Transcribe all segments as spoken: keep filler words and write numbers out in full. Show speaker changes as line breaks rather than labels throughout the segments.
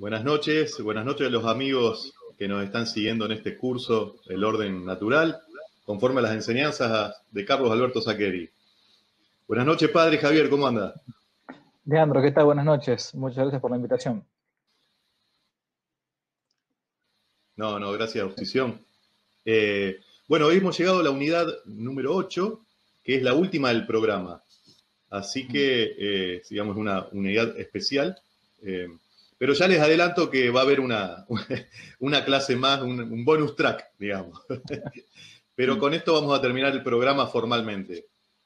Buenas noches, buenas noches a los amigos que nos están siguiendo en este curso, El Orden Natural, conforme a las enseñanzas de Carlos Alberto Saccheri. Buenas noches, padre Javier, ¿cómo anda?
Leandro, ¿qué tal? Buenas noches. Muchas gracias por la invitación.
No, no, gracias a audición. Eh, bueno, hoy hemos llegado a la unidad número ocho, que es la última del programa. Así que, eh, digamos, una unidad especial. Eh, pero ya les adelanto que va a haber una, una clase más, un, un bonus track, digamos. Pero con esto vamos a terminar el programa formalmente.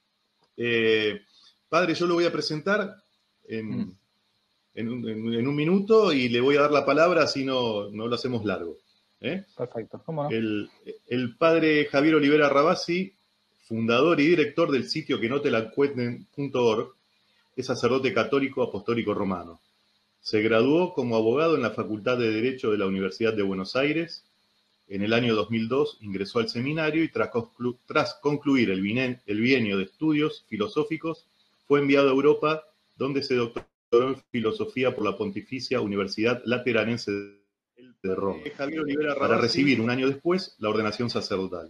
Eh, padre, yo lo voy a presentar en, en, un, en, un minuto y le voy a dar la palabra, así no, no lo hacemos largo. ¿eh?
Perfecto, ¿cómo no?
El, el padre Javier Olivera Rabasi, fundador y director del sitio que no te la cuenten punto org, es sacerdote católico apostólico romano. Se graduó como abogado en la Facultad de Derecho de la Universidad de Buenos Aires. En el año dos mil dos ingresó al seminario y tras, conclu tras concluir el, bien el bienio de estudios filosóficos fue enviado a Europa, donde se doctoró en filosofía por la Pontificia Universidad Lateranense de Roma, para recibir un año después la ordenación sacerdotal.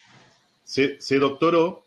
Se, se doctoró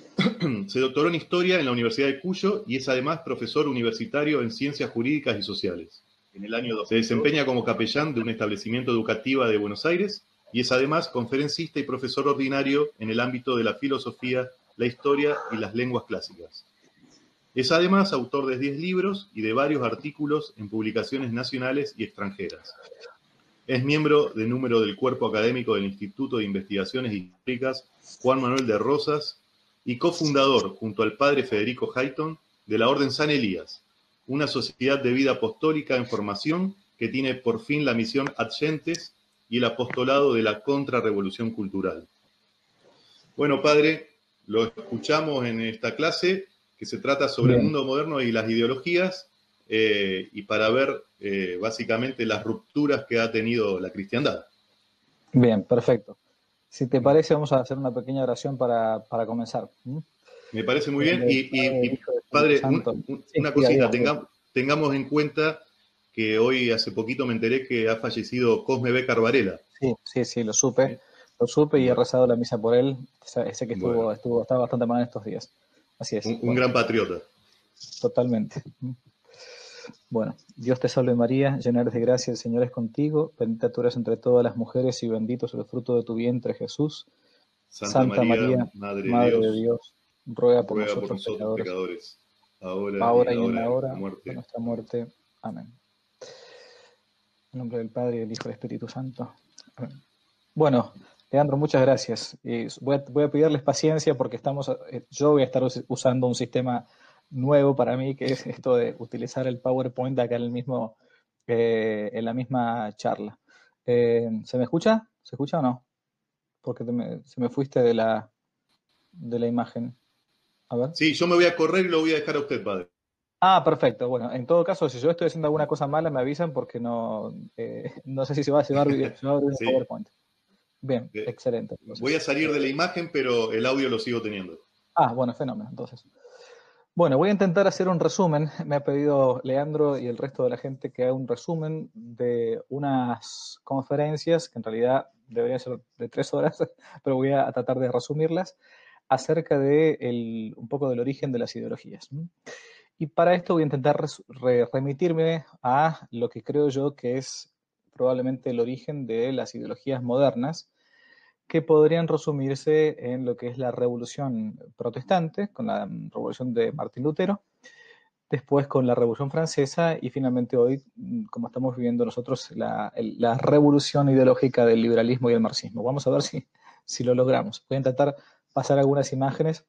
Se doctoró en Historia en la Universidad de Cuyo y es además profesor universitario en Ciencias Jurídicas y Sociales. En el año dos mil dos, se desempeña como capellán de un establecimiento educativo de Buenos Aires y es además conferencista y profesor ordinario en el ámbito de la filosofía, la historia y las lenguas clásicas. Es además autor de diez libros y de varios artículos en publicaciones nacionales y extranjeras. Es miembro de número del cuerpo académico del Instituto de Investigaciones Históricas Juan Manuel de Rosas y cofundador, junto al padre Federico Hayton, de la Orden San Elías, una sociedad de vida apostólica en formación que tiene por fin la misión Ad Gentes y el apostolado de la contrarrevolución cultural. Bueno, padre, lo escuchamos en esta clase que se trata sobre Bien. el mundo moderno y las ideologías eh, y para ver eh, básicamente las rupturas que ha tenido la cristiandad.
Bien, perfecto. Si te parece, vamos a hacer una pequeña oración para, para comenzar. ¿Mm?
Me parece muy bien. Y, y, y padre, un, un, sí, una cosita, tengamos, tengamos en cuenta que hoy hace poquito me enteré que ha fallecido Cosme B. Carvarela.
Sí, sí, sí, lo supe. ¿Sí? Lo supe y bueno. he rezado la misa por él. Sé que estuvo, bueno. estuvo estaba bastante mal en estos días. Así es.
Un, un
bueno.
gran patriota.
Totalmente. Bueno, Dios te salve María, llena eres de gracia, el Señor es contigo, bendita tú eres entre todas las mujeres y bendito es el fruto de tu vientre, Jesús.
Santa, Santa María, María, Madre,
Madre
de Dios,
de Dios, ruega por
ruega
nosotros,
por nosotros
pecadores,
pecadores, ahora,
ahora
y en la hora,
y en la hora
de, muerte.
de nuestra muerte. Amén. En nombre del Padre, del Hijo y del Espíritu Santo. Amén. Bueno, Leandro, muchas gracias. Y voy, a, voy a pedirles paciencia porque estamos, yo voy a estar usando un sistema nuevo para mí, que es esto de utilizar el PowerPoint acá en, el mismo, eh, en la misma charla. Eh, ¿Se me escucha? ¿Se escucha o no? Porque te me, se me fuiste de la, de la imagen. A ver.
Sí, yo me voy a correr y lo voy a dejar a usted, padre.
Ah, perfecto. Bueno, en todo caso, si yo estoy haciendo alguna cosa mala, me avisan porque no, eh, no sé si se va, se va a abrir, se va a abrir sí. el PowerPoint. Bien, eh, excelente.
Entonces, voy a salir de la imagen, pero el audio lo sigo teniendo.
Ah, bueno, fenómeno, entonces. Bueno, voy a intentar hacer un resumen. Me ha pedido Leandro y el resto de la gente que haga un resumen de unas conferencias, que en realidad deberían ser de tres horas, pero voy a tratar de resumirlas, acerca de el, un poco del origen de las ideologías. Y para esto voy a intentar re remitirme a lo que creo yo que es probablemente el origen de las ideologías modernas, que podrían resumirse en lo que es la Revolución Protestante, con la Revolución de Martín Lutero, después con la Revolución Francesa y finalmente hoy, como estamos viviendo nosotros, la, la revolución ideológica del liberalismo y el marxismo. Vamos a ver si, si lo logramos. Voy a intentar pasar algunas imágenes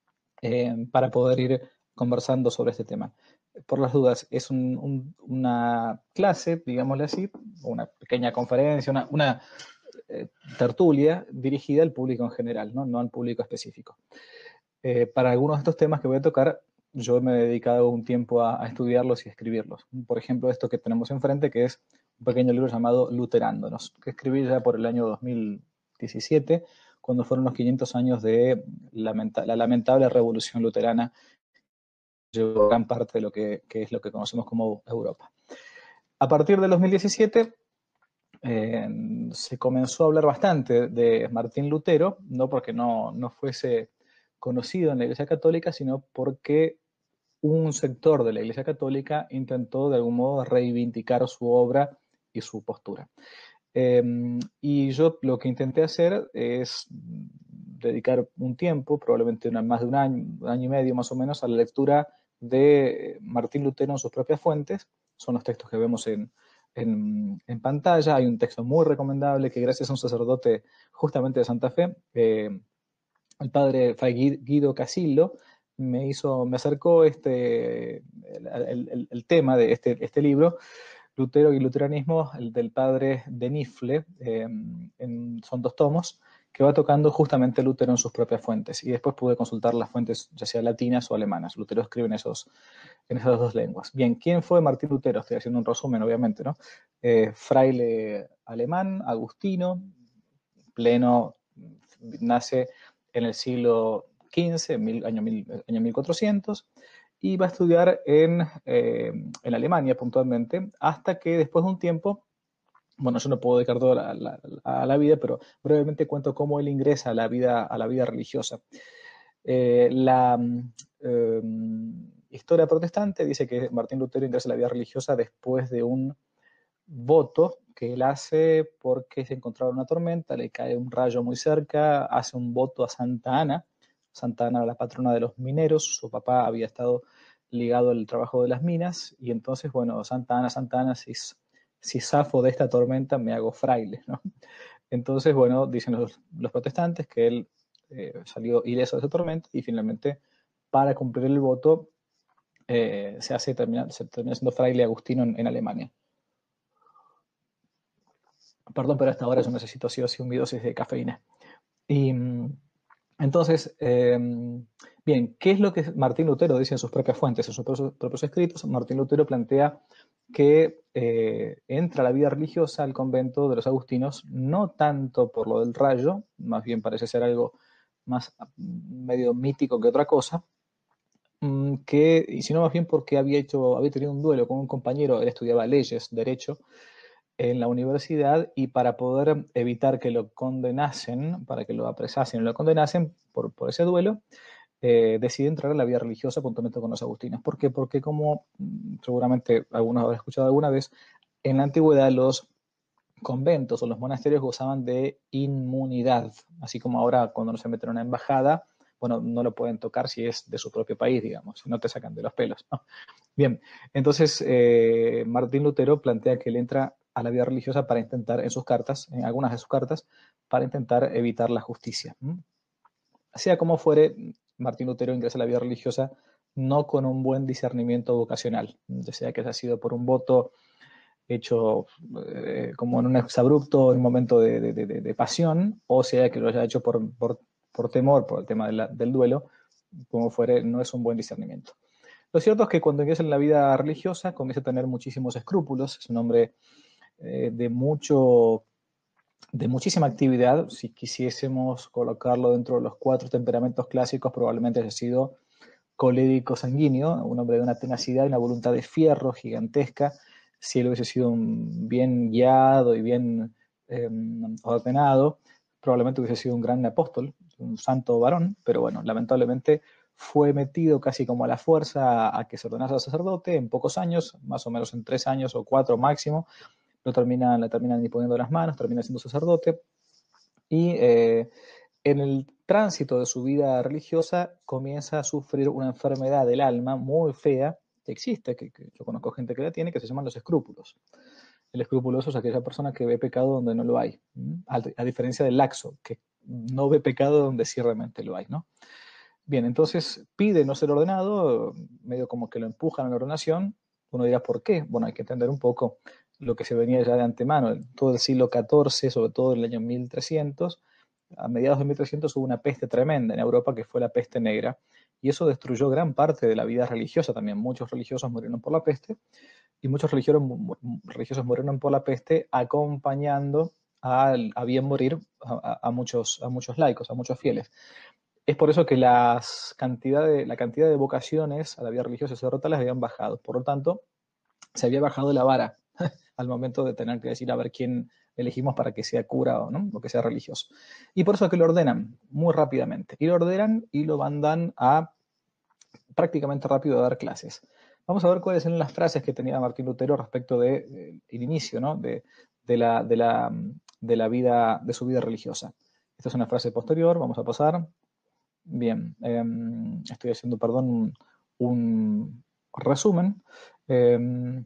eh, para poder ir conversando sobre este tema. Por las dudas, es un, un, una clase, digámosle así, una pequeña conferencia, una, una eh, tertulia dirigida al público en general, no, no al público específico. Eh, para algunos de estos temas que voy a tocar, yo me he dedicado un tiempo a, a estudiarlos y a escribirlos. Por ejemplo, esto que tenemos enfrente, que es un pequeño libro llamado Luterándonos, que escribí ya por el año dos mil diecisiete, cuando fueron los quinientos años de lamenta la lamentable revolución luterana, que llevó gran parte de lo que, que es lo que conocemos como Europa. A partir del dos mil diecisiete eh, se comenzó a hablar bastante de Martín Lutero, no porque no, no fuese conocido en la Iglesia Católica, sino porque un sector de la Iglesia Católica intentó de algún modo reivindicar su obra y su postura. Eh, y yo lo que intenté hacer es dedicar un tiempo, probablemente una, más de un año, un año y medio más o menos, a la lectura de Martín Lutero en sus propias fuentes. Son los textos que vemos en, en, en pantalla. Hay un texto muy recomendable que gracias a un sacerdote justamente de Santa Fe, eh, el padre Fray Guido Casillo, me hizo, me acercó este, el, el, el tema de este, este libro, Lutero y Luteranismo, el del padre de Nifle, eh, en, son dos tomos, que va tocando justamente Lutero en sus propias fuentes. Y después pude consultar las fuentes, ya sea latinas o alemanas. Lutero escribe en, esos, en esas dos lenguas. Bien, ¿quién fue Martín Lutero? Estoy haciendo un resumen, obviamente, ¿no? Eh, fraile alemán, agustino, pleno, nace en el siglo quince, mil, año, mil, año mil cuatrocientos, y va a estudiar en, eh, en Alemania puntualmente, hasta que después de un tiempo, bueno, yo no puedo dedicar toda la, la, a la vida, pero brevemente cuento cómo él ingresa a la vida, a la vida religiosa. Eh, la eh, historia protestante dice que Martín Lutero ingresa a la vida religiosa después de un voto que él hace porque se encontraba una tormenta, le cae un rayo muy cerca, hace un voto a Santa Ana. Santa Ana era la patrona de los mineros, su papá había estado ligado al trabajo de las minas, y entonces, bueno, Santa Ana, Santa Ana, si, si zafo de esta tormenta me hago fraile, ¿no? Entonces, bueno, dicen los, los protestantes que él eh, salió ileso de esa tormenta y finalmente, para cumplir el voto, eh, se hace termina, se termina siendo fraile agustino en, en Alemania. Perdón, pero hasta ahora yo necesito sí o sí un dosis de cafeína. Y entonces, eh, bien, ¿qué es lo que Martín Lutero dice en sus propias fuentes, en sus propios, propios escritos? Martín Lutero plantea que eh, entra a la vida religiosa al convento de los agustinos, no tanto por lo del rayo, más bien parece ser algo más medio mítico que otra cosa, que, y sino más bien porque había, hecho, había tenido un duelo con un compañero, él estudiaba leyes, derecho, en la universidad, y para poder evitar que lo condenasen, para que lo apresasen y lo condenasen por, por ese duelo, eh, decide entrar a la vida religiosa puntualmente con los agustinos. ¿Por qué? Porque como seguramente algunos habrán escuchado alguna vez, en la antigüedad los conventos o los monasterios gozaban de inmunidad, así como ahora cuando no se meten en una embajada, bueno, no lo pueden tocar si es de su propio país, digamos, si no te sacan de los pelos, ¿no? Bien, entonces eh, Martín Lutero plantea que él entra a la vida religiosa para intentar, en sus cartas, en algunas de sus cartas, para intentar evitar la justicia. ¿Mm? Sea como fuere, Martín Lutero ingresa a la vida religiosa no con un buen discernimiento vocacional, ya sea que haya sido por un voto hecho eh, como en un exabrupto, en un momento de, de, de, de pasión, o sea que lo haya hecho por, por, por temor, por el tema de la, del duelo, como fuere, no es un buen discernimiento. Lo cierto es que cuando ingresa en la vida religiosa comienza a tener muchísimos escrúpulos, es un hombre eh, de mucho, de muchísima actividad. Si quisiésemos colocarlo dentro de los cuatro temperamentos clásicos, probablemente haya sido colérico sanguíneo, un hombre de una tenacidad y una voluntad de fierro gigantesca. Si él hubiese sido un bien guiado y bien eh, ordenado, probablemente hubiese sido un gran apóstol, un santo varón, pero bueno, lamentablemente fue metido casi como a la fuerza a que se ordenase al sacerdote en pocos años, más o menos en tres años o cuatro máximo, lo terminan, le terminan imponiendo las manos, termina siendo sacerdote, y eh, en el tránsito de su vida religiosa comienza a sufrir una enfermedad del alma muy fea, que existe, que, que yo conozco gente que la tiene, que se llaman los escrúpulos. El escrupuloso es aquella persona que ve pecado donde no lo hay, a, a diferencia del laxo, que no ve pecado donde sí realmente lo hay, ¿no? Bien, entonces pide no ser ordenado, medio como que lo empujan a la ordenación. Uno dirá, ¿por qué? Bueno, hay que entender un poco lo que se venía ya de antemano. Todo el siglo catorce, sobre todo en el año mil trescientos, a mediados de mil trescientos hubo una peste tremenda en Europa, que fue la peste negra, y eso destruyó gran parte de la vida religiosa también. Muchos religiosos murieron por la peste, y muchos religiosos, religiosos murieron por la peste acompañando a, a bien morir a, a, muchos, a muchos laicos, a muchos fieles. Es por eso que las cantidad de, la cantidad de vocaciones a la vida religiosa sacerdotales habían bajado. Por lo tanto, se había bajado la vara. al momento de tener que decir a ver quién elegimos para que sea cura o, ¿no? o que sea religioso. Y por eso es que lo ordenan muy rápidamente. Y lo ordenan y lo mandan a prácticamente rápido a dar clases. Vamos a ver cuáles eran las frases que tenía Martín Lutero respecto del de, de, inicio, ¿no? de, de, la, de, la, de la vida, de su vida religiosa. Esta es una frase posterior, vamos a pasar. Bien, eh, estoy haciendo, perdón, un, un resumen. Eh,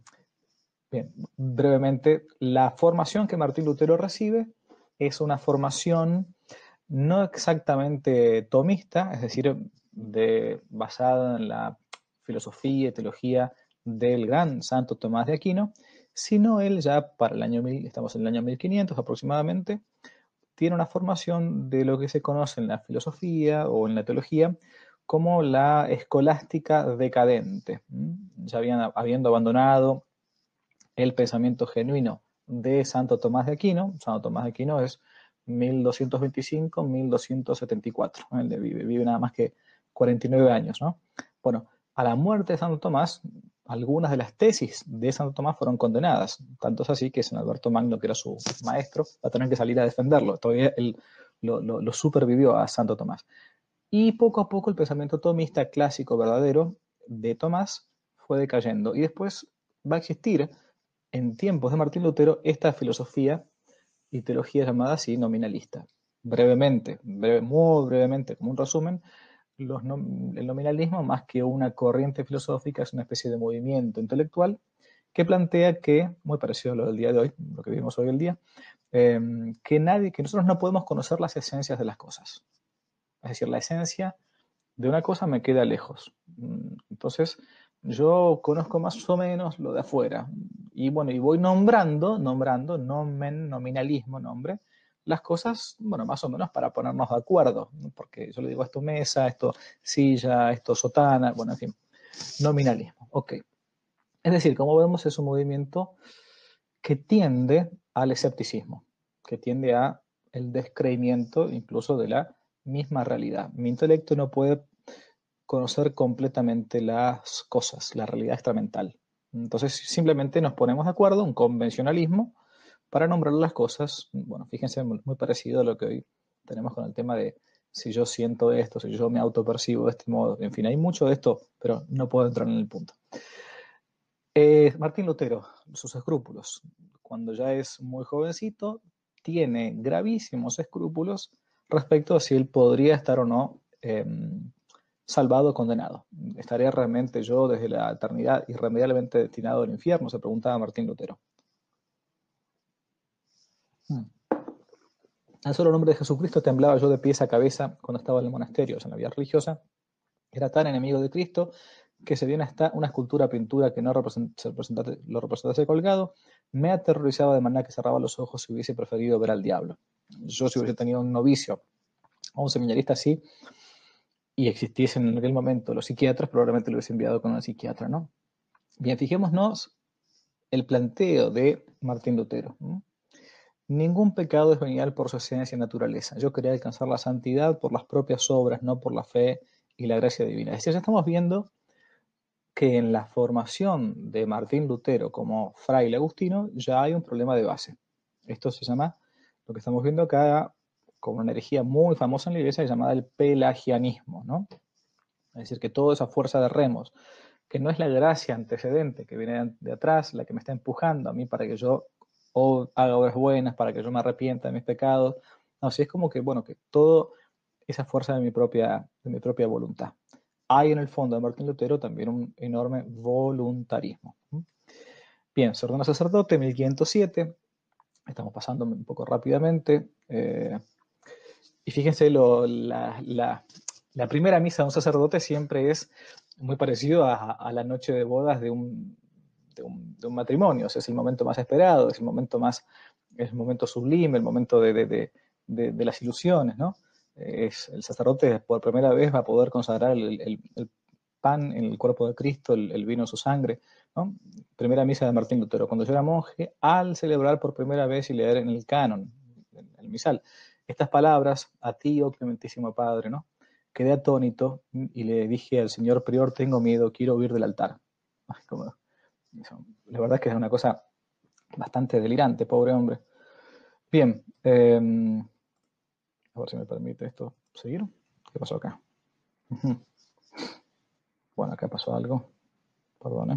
bien, brevemente, la formación que Martín Lutero recibe es una formación no exactamente tomista, es decir, de, basada en la filosofía y teología del gran Santo Tomás de Aquino, sino él ya para el año, estamos en el año mil quinientos aproximadamente, tiene una formación de lo que se conoce en la filosofía o en la teología como la escolástica decadente. Ya habían, habiendo abandonado el pensamiento genuino de Santo Tomás de Aquino. Santo Tomás de Aquino es mil doscientos veinticinco a mil doscientos setenta y cuatro. Él vive, vive nada más que cuarenta y nueve años, ¿no? Bueno, a la muerte de Santo Tomás, algunas de las tesis de Santo Tomás fueron condenadas. Tanto es así que San Alberto Magno, que era su maestro, va a tener que salir a defenderlo. Todavía él lo, lo, lo supervivió a Santo Tomás. Y poco a poco el pensamiento tomista clásico verdadero de Tomás fue decayendo. Y después va a existir, en tiempos de Martín Lutero, esta filosofía y teología llamada así nominalista. Brevemente, breve, muy brevemente, como un resumen, los no, el nominalismo, más que una corriente filosófica, es una especie de movimiento intelectual que plantea que, muy parecido a lo del día de hoy, lo que vivimos hoy el día, eh, que nadie, que nosotros no podemos conocer las esencias de las cosas. Es decir, la esencia de una cosa me queda lejos. Entonces, yo conozco más o menos lo de afuera. Y bueno, y voy nombrando, nombrando, nomen, nominalismo, nombre, las cosas, bueno, más o menos para ponernos de acuerdo. Porque yo le digo esto mesa, esto silla, esto sotana, bueno, en fin, nominalismo. Ok. Es decir, como vemos, es un movimiento que tiende al escepticismo, que tiende a el descreimiento incluso de la misma realidad. Mi intelecto no puede conocer completamente las cosas, la realidad extramental. Entonces simplemente nos ponemos de acuerdo, un convencionalismo, para nombrar las cosas. Bueno, fíjense, muy parecido a lo que hoy tenemos con el tema de si yo siento esto, si yo me autopercibo de este modo. En fin, hay mucho de esto, pero no puedo entrar en el punto. Eh, Martín Lutero, sus escrúpulos. Cuando ya es muy jovencito, tiene gravísimos escrúpulos respecto a si él podría estar o no eh, salvado o condenado. ¿Estaría realmente yo desde la eternidad irremediablemente destinado al infierno? Se preguntaba Martín Lutero. Hmm. Al solo nombre de Jesucristo temblaba yo de pies a cabeza cuando estaba en el monasterio, o sea, en la vida religiosa. Era tan enemigo de Cristo que se viene hasta una escultura, pintura que no representase, lo representase colgado. Me aterrorizaba de manera que cerraba los ojos si hubiese preferido ver al diablo. Yo, si hubiese tenido un novicio o un seminarista así, y existiesen en aquel momento los psiquiatras, probablemente lo hubiese enviado con un psiquiatra, ¿no? Bien, fijémonos el planteo de Martín Lutero. ¿no? Ningún pecado es venial por su esencia y naturaleza. Yo quería alcanzar la santidad por las propias obras, no por la fe y la gracia divina. Es decir, ya estamos viendo que en la formación de Martín Lutero como fraile agustino ya hay un problema de base. Esto se llama, lo que estamos viendo acá, como una herejía muy famosa en la iglesia llamada el pelagianismo, ¿no? Es decir, que toda esa fuerza de remos, que no es la gracia antecedente que viene de atrás, la que me está empujando a mí para que yo haga obras buenas, para que yo me arrepienta de mis pecados. No, sí es como que, bueno, que toda esa fuerza de mi propia, de mi propia voluntad. Hay en el fondo de Martín Lutero también un enorme voluntarismo. Bien, se ordena sacerdote en mil quinientos siete. Estamos pasando un poco rápidamente. Eh, y fíjense, lo, la, la, la primera misa de un sacerdote siempre es muy parecido a, a la noche de bodas de un, de un, de un matrimonio. O sea, es el momento más esperado, es el momento más, es el momento sublime, el momento de, de, de, de, de las ilusiones, ¿no? Es, el sacerdote por primera vez va a poder consagrar el, el, el pan en el cuerpo de Cristo, el, el vino en su sangre, ¿no? Primera misa de Martín Lutero. Cuando yo era monje, al celebrar por primera vez y leer en el canon, en el misal, estas palabras, a ti, oh clementísimo Padre, ¿no? Quedé atónito y le dije al señor prior, tengo miedo, quiero huir del altar. Como, la verdad es que es una cosa Bastante delirante, pobre hombre. Bien, eh, a ver si me permite esto seguir. ¿Qué pasó acá? Uh-huh. Bueno, acá pasó algo. Perdón.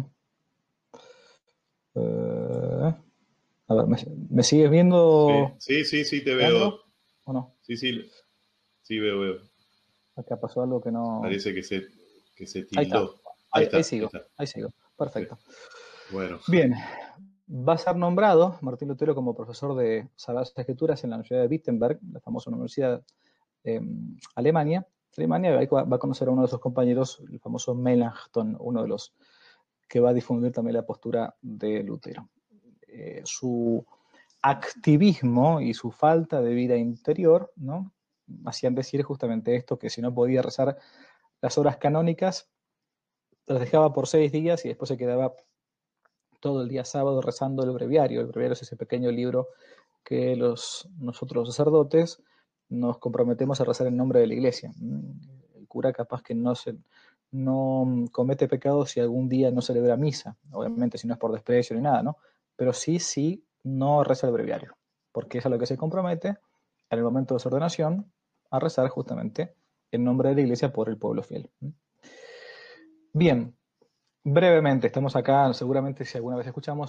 Eh, a ver, ¿me, me sigues viendo?
Sí, sí, sí, sí, te
Leandro,
veo.
¿o no?
Sí, sí, sí, veo, veo.
Acá pasó algo que no...
Parece que se, que se
Ahí está.
tildó. Ahí
Ahí, ahí
está, ahí
sigo.
está.
Ahí sigo.
Sí.
Perfecto.
Bueno,
Bien. Va a ser nombrado Martín Lutero como profesor de Sagradas Escrituras en la Universidad de Wittenberg, la famosa universidad de eh, Alemania. Alemania va a conocer a uno de sus compañeros, el famoso Melanchthon, uno de los que va a difundir también la postura de Lutero. Eh, su activismo y su falta de vida interior, ¿no?, hacían decir justamente esto, que si no podía rezar las horas canónicas, las dejaba por seis días y después se quedaba todo el día sábado rezando el breviario. El breviario es ese pequeño libro que los, nosotros los sacerdotes nos comprometemos a rezar en nombre de la iglesia. El cura capaz que no, se, no comete pecados si algún día no celebra misa, obviamente si no es por desprecio ni nada, ¿no? Pero sí, sí, no reza el breviario, porque es a lo que se compromete en el momento de su ordenación a rezar justamente en nombre de la iglesia por el pueblo fiel. Bien, brevemente, estamos acá, seguramente si alguna vez escuchamos,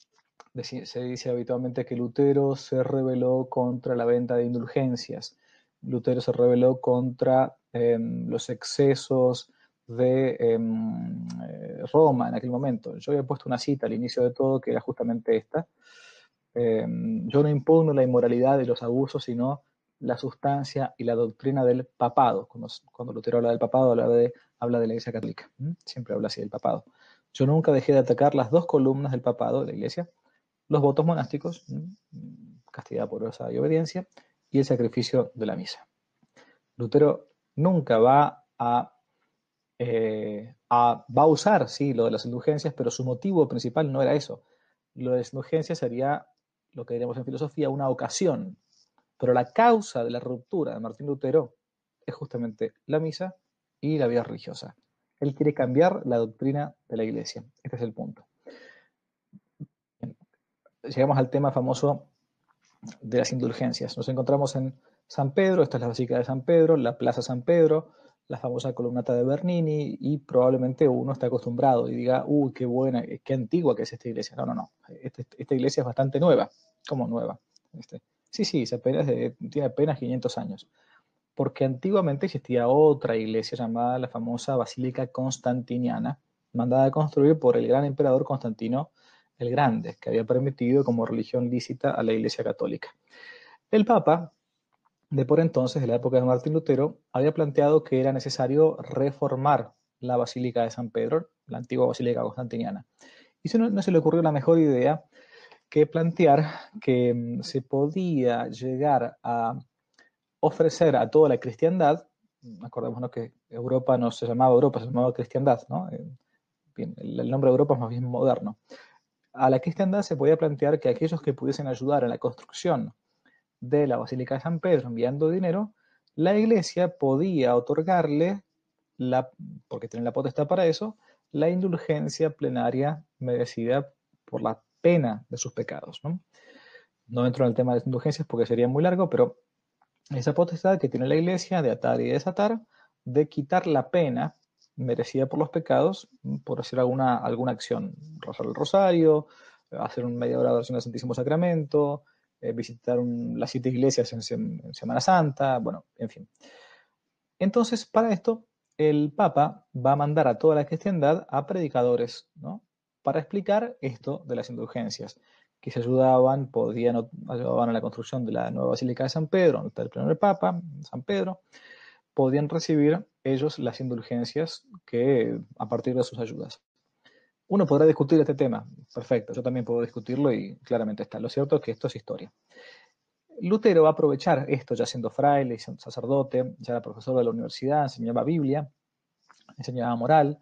se dice habitualmente que Lutero se rebeló contra la venta de indulgencias. Lutero se rebeló contra eh, los excesos de eh, Roma en aquel momento. Yo había puesto una cita al inicio de todo que era justamente esta. Eh, yo no impugno la inmoralidad y los abusos, sino la sustancia y la doctrina del papado. Cuando, cuando Lutero habla del papado, habla de, habla de la Iglesia Católica. ¿Mm? Siempre habla así del papado. Yo nunca dejé de atacar las dos columnas del papado de la Iglesia: los votos monásticos, castidad porosa y obediencia, y el sacrificio de la misa. Lutero nunca va a, eh, a, va a usar, sí, lo de las indulgencias, pero su motivo principal no era eso. Lo de las indulgencias sería, lo que diríamos en filosofía, una ocasión. Pero la causa de la ruptura de Martín Lutero es justamente la misa y la vida religiosa. Él quiere cambiar la doctrina de la Iglesia. Este es el punto. Llegamos al tema famoso de las indulgencias. Nos encontramos en San Pedro, esta es la Basílica de San Pedro, la Plaza San Pedro, la famosa columnata de Bernini, y probablemente uno está acostumbrado y diga, uy, qué buena, qué antigua que es esta iglesia. No, no, no, este, esta iglesia es bastante nueva. ¿Cómo nueva? Este, sí, sí, apenas de, tiene apenas quinientos años. Porque antiguamente existía otra iglesia llamada la famosa Basílica Constantiniana, mandada a construir por el gran emperador Constantino el Grande, que había permitido como religión lícita a la Iglesia Católica. El Papa, de por entonces, de la época de Martín Lutero, había planteado que era necesario reformar la Basílica de San Pedro, la antigua Basílica Constantiniana. Y no, no se le ocurrió la mejor idea que plantear que se podía llegar a ofrecer a toda la cristiandad, acordémonos que Europa no se llamaba Europa, se llamaba cristiandad, ¿no? Bien, el nombre de Europa es más bien moderno. A la cristiandad se podía plantear que aquellos que pudiesen ayudar en la construcción de la Basílica de San Pedro enviando dinero, la iglesia podía otorgarle, la, porque tiene la potestad para eso, la indulgencia plenaria merecida por la pena de sus pecados, ¿no? No entro en el tema de las indulgencias porque sería muy largo, pero esa potestad que tiene la iglesia de atar y desatar, de quitar la pena merecida por los pecados por hacer alguna, alguna acción, rezar el rosario, hacer un media hora de oración al Santísimo Sacramento, eh, visitar un, las siete iglesias en, en Semana Santa, bueno, en fin. Entonces, para esto, el Papa va a mandar a toda la cristiandad a predicadores, ¿no?, para explicar esto de las indulgencias, que se ayudaban, podían, ayudaban a la construcción de la nueva Basílica de San Pedro, donde está el primer Papa, San Pedro, podían recibir ellos las indulgencias que a partir de sus ayudas. Uno podrá discutir este tema, perfecto, yo también puedo discutirlo y claramente está. Lo cierto es que esto es historia. Lutero va a aprovechar esto, ya siendo fraile, sacerdote, ya era profesor de la universidad, enseñaba Biblia, enseñaba moral,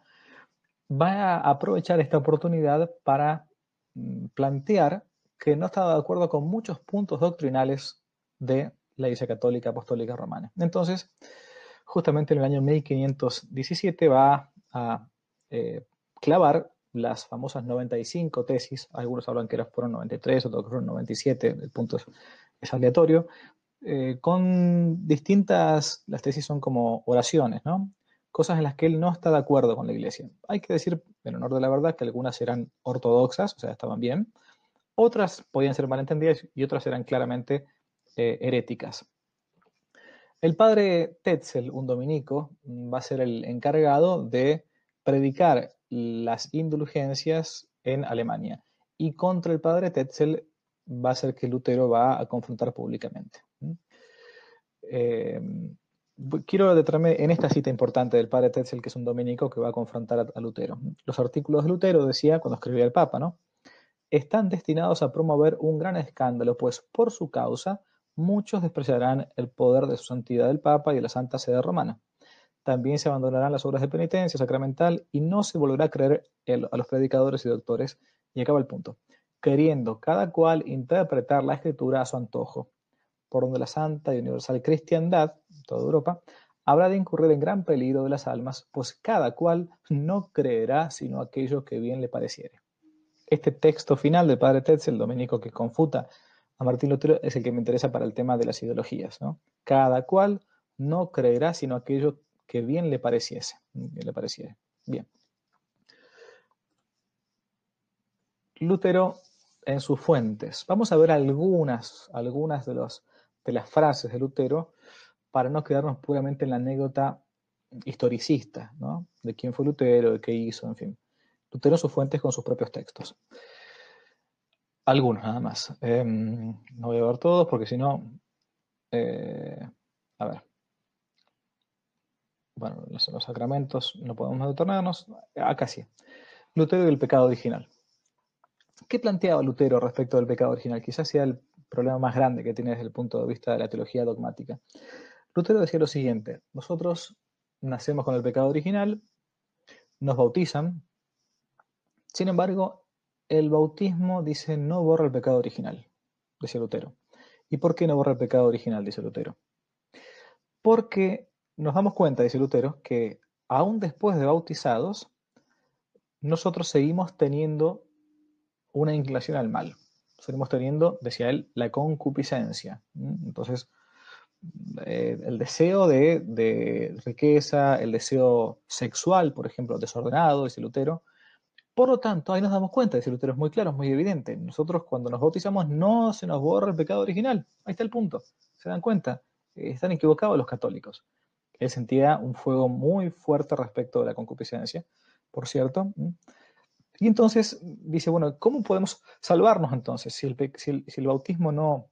va a aprovechar esta oportunidad para plantear que no estaba de acuerdo con muchos puntos doctrinales de la Iglesia Católica Apostólica Romana. Entonces, justamente en el año mil quinientos diecisiete va a eh, clavar las famosas noventa y cinco tesis, algunos hablan que fueron noventa y tres, otros que fueron noventa y siete, el punto es, es aleatorio, eh, con distintas, las tesis son como oraciones, ¿no? Cosas en las que él no está de acuerdo con la iglesia. Hay que decir, en honor de la verdad, que algunas eran ortodoxas, o sea, estaban bien, otras podían ser malentendidas y otras eran claramente eh, heréticas. El padre Tetzel, un dominico, va a ser el encargado de predicar las indulgencias en Alemania. Y contra el padre Tetzel va a ser que Lutero va a confrontar públicamente. Eh, quiero detenerme en esta cita importante del padre Tetzel, que es un dominico que va a confrontar a, a Lutero. Los artículos de Lutero, decía cuando escribía el Papa, ¿no?, están destinados a promover un gran escándalo, pues por su causa muchos despreciarán el poder de su santidad el Papa y de la Santa Sede Romana. También se abandonarán las obras de penitencia sacramental y no se volverá a creer el, a los predicadores y doctores. Y acaba el punto. Queriendo cada cual interpretar la Escritura a su antojo, por donde la santa y universal cristiandad, toda Europa, habrá de incurrir en gran peligro de las almas, pues cada cual no creerá sino aquello que bien le pareciere. Este texto final del padre Tetzel, el dominico que confuta a Martín Lutero, es el que me interesa para el tema de las ideologías, ¿no? Cada cual no creerá sino aquello que bien le pareciese. Bien le pareciere. Bien. Lutero en sus fuentes. Vamos a ver algunas, algunas de, los, de las frases de Lutero para no quedarnos puramente en la anécdota historicista, ¿no?, de quién fue Lutero, de qué hizo, en fin. Lutero en sus fuentes con sus propios textos. Algunos nada más. Eh, no voy a ver todos porque si no... Eh, a ver. Bueno, los, los sacramentos no podemos detenernos. Acá sí. Lutero y el pecado original. ¿Qué planteaba Lutero respecto del pecado original? Quizás sea el problema más grande que tiene desde el punto de vista de la teología dogmática. Lutero decía lo siguiente: nosotros nacemos con el pecado original, nos bautizan, sin embargo, el bautismo, dice, no borra el pecado original, decía Lutero. ¿Y por qué no borra el pecado original?, dice Lutero. Porque nos damos cuenta, dice Lutero, que aún después de bautizados, nosotros seguimos teniendo una inclinación al mal. Seguimos teniendo, decía él, la concupiscencia. Entonces, eh, el deseo de, de riqueza, el deseo sexual, por ejemplo, desordenado, dice Lutero. Por lo tanto, ahí nos damos cuenta, dice Lutero, es muy claro, es muy evidente. Nosotros cuando nos bautizamos no se nos borra el pecado original. Ahí está el punto. ¿Se dan cuenta? Eh, están equivocados los católicos. Él sentía un fuego muy fuerte respecto de la concupiscencia, por cierto. Y entonces dice, bueno, ¿cómo podemos salvarnos entonces si el, si el, si el bautismo no,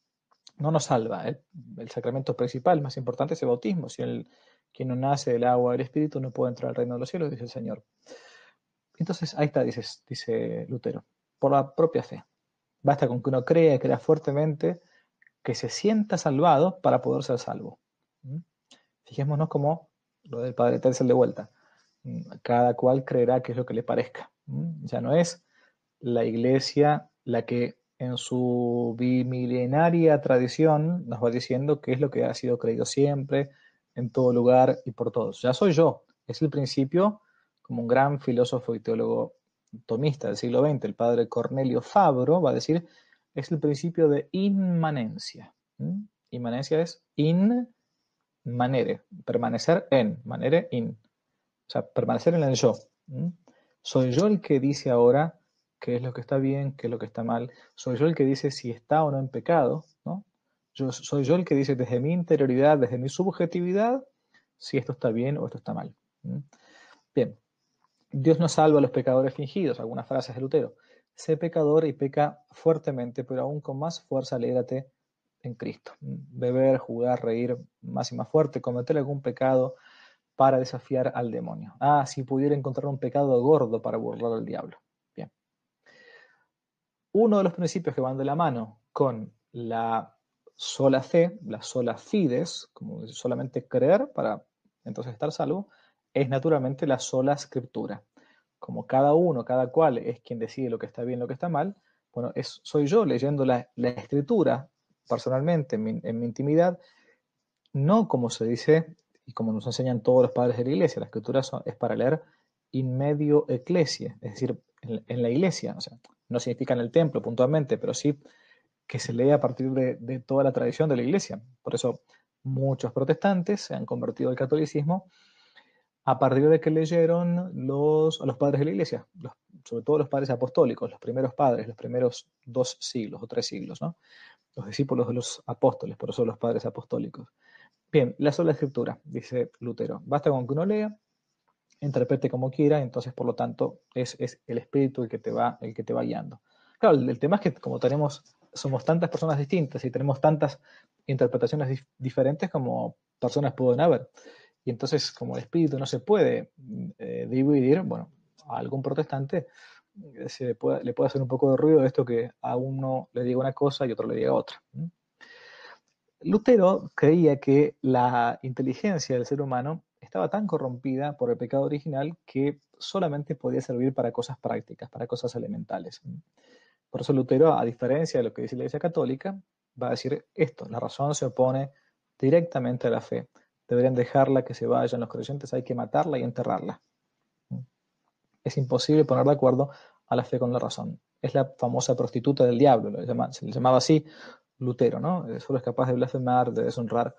no nos salva? El, el sacramento principal, más importante, es el bautismo. Si el, quien no nace del agua del Espíritu no puede entrar al reino de los cielos, dice el Señor. Entonces, ahí está, dice, dice Lutero, por la propia fe. Basta con que uno crea y crea fuertemente que se sienta salvado para poder ser salvo. ¿Mm? Fijémonos como lo del padre Tetzel de vuelta. Cada cual creerá que es lo que le parezca. ¿Mm? Ya no es la iglesia la que en su bimilenaria tradición nos va diciendo qué es lo que ha sido creído siempre, en todo lugar y por todos. Ya soy yo. Es el principio, como un gran filósofo y teólogo tomista del siglo veinte, el padre Cornelio Fabro, va a decir, es el principio de inmanencia. ¿Mm? Inmanencia es in manere, permanecer en, manere in. O sea, permanecer en el yo. ¿Mm? Soy yo el que dice ahora qué es lo que está bien, qué es lo que está mal. Soy yo el que dice si está o no en pecado, ¿no? Yo, soy yo el que dice desde mi interioridad, desde mi subjetividad, si esto está bien o esto está mal. ¿Mm? Bien. Dios no salva a los pecadores fingidos, algunas frases de Lutero. Sé pecador y peca fuertemente, pero aún con más fuerza alégrate en Cristo. Beber, jugar, reír más y más fuerte, cometer algún pecado para desafiar al demonio. Ah, si pudiera encontrar un pecado gordo para burlar al diablo. Bien. Uno de los principios que van de la mano con la sola fe, la sola fides, como solamente creer para entonces estar salvo, es naturalmente la sola escritura. Como cada uno, cada cual es quien decide lo que está bien, lo que está mal, bueno, es, soy yo leyendo la, la escritura personalmente en mi, en mi intimidad, no como se dice y como nos enseñan todos los padres de la iglesia, la escritura son, es para leer in medio ecclesia, es decir, en, en la iglesia. O sea, no significa en el templo puntualmente, pero sí que se lee a partir de, de toda la tradición de la iglesia. Por eso muchos protestantes se han convertido al catolicismo a partir de que leyeron los, a los padres de la iglesia, los, sobre todo los padres apostólicos, los primeros padres, los primeros dos siglos o tres siglos, ¿no? Los discípulos de los apóstoles, por eso los padres apostólicos. Bien, la sola escritura, dice Lutero. Basta con que uno lea, interprete como quiera, entonces por lo tanto es, es el espíritu el que te va, el que te va guiando. Claro, el, el tema es que como tenemos, somos tantas personas distintas y tenemos tantas interpretaciones dif diferentes como personas pueden haber. Y entonces, como el espíritu no se puede eh, dividir, bueno, a algún protestante eh, se le puede, le puede hacer un poco de ruido esto que a uno le diga una cosa y otro le diga otra. ¿Mm? Lutero creía que la inteligencia del ser humano estaba tan corrompida por el pecado original que solamente podía servir para cosas prácticas, para cosas elementales. Por eso Lutero, a diferencia de lo que dice la Iglesia Católica, va a decir esto: la razón se opone directamente a la fe. Deberían dejarla que se vayan los creyentes, hay que matarla y enterrarla. Es imposible poner de acuerdo a la fe con la razón. Es la famosa prostituta del diablo, lo llama, se le llamaba así Lutero, ¿no? Solo es capaz de blasfemar, de deshonrar.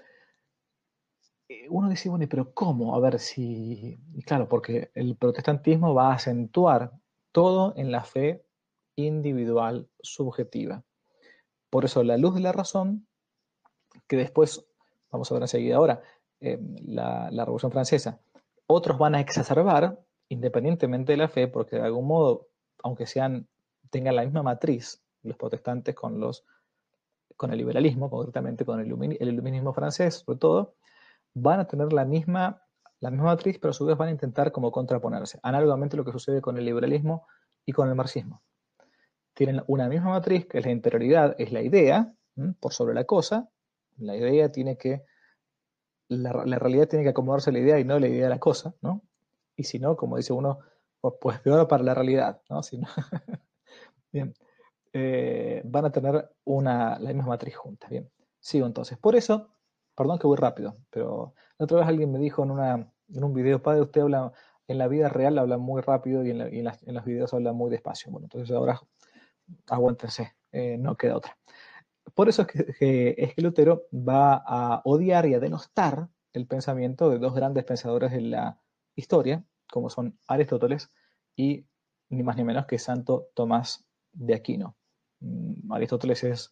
Uno dice, bueno, pero ¿cómo? A ver si... Claro, porque el protestantismo va a acentuar todo en la fe individual, subjetiva. Por eso la luz de la razón, que después, vamos a ver enseguida ahora, eh, la, la Revolución Francesa, otros van a exacerbar independientemente de la fe, porque de algún modo, aunque sean, tengan la misma matriz, los protestantes con, los, con el liberalismo, concretamente con el, ilumini, el iluminismo francés, sobre todo, van a tener la misma, la misma matriz, pero a su vez van a intentar como contraponerse, análogamente a lo que sucede con el liberalismo y con el marxismo. Tienen una misma matriz, que es la interioridad, es la idea, ¿m? Por sobre la cosa. La idea tiene que, la, la realidad tiene que acomodarse a la idea y no la idea a la cosa, ¿no? Y si no, como dice uno, pues peor para la realidad, ¿no? Si no bien, eh, van a tener una, la misma matriz junta. Bien, sigo entonces. Por eso, perdón que voy rápido, pero la otra vez alguien me dijo en, una, en un video: padre, usted habla, en la vida real habla muy rápido y en, la, y en, las, en los videos habla muy despacio. Bueno, entonces ahora aguántense, eh, no queda otra. Por eso es que, que, es que Lutero va a odiar y a denostar el pensamiento de dos grandes pensadores de la historia, como son Aristóteles y ni más ni menos que Santo Tomás de Aquino. Aristóteles es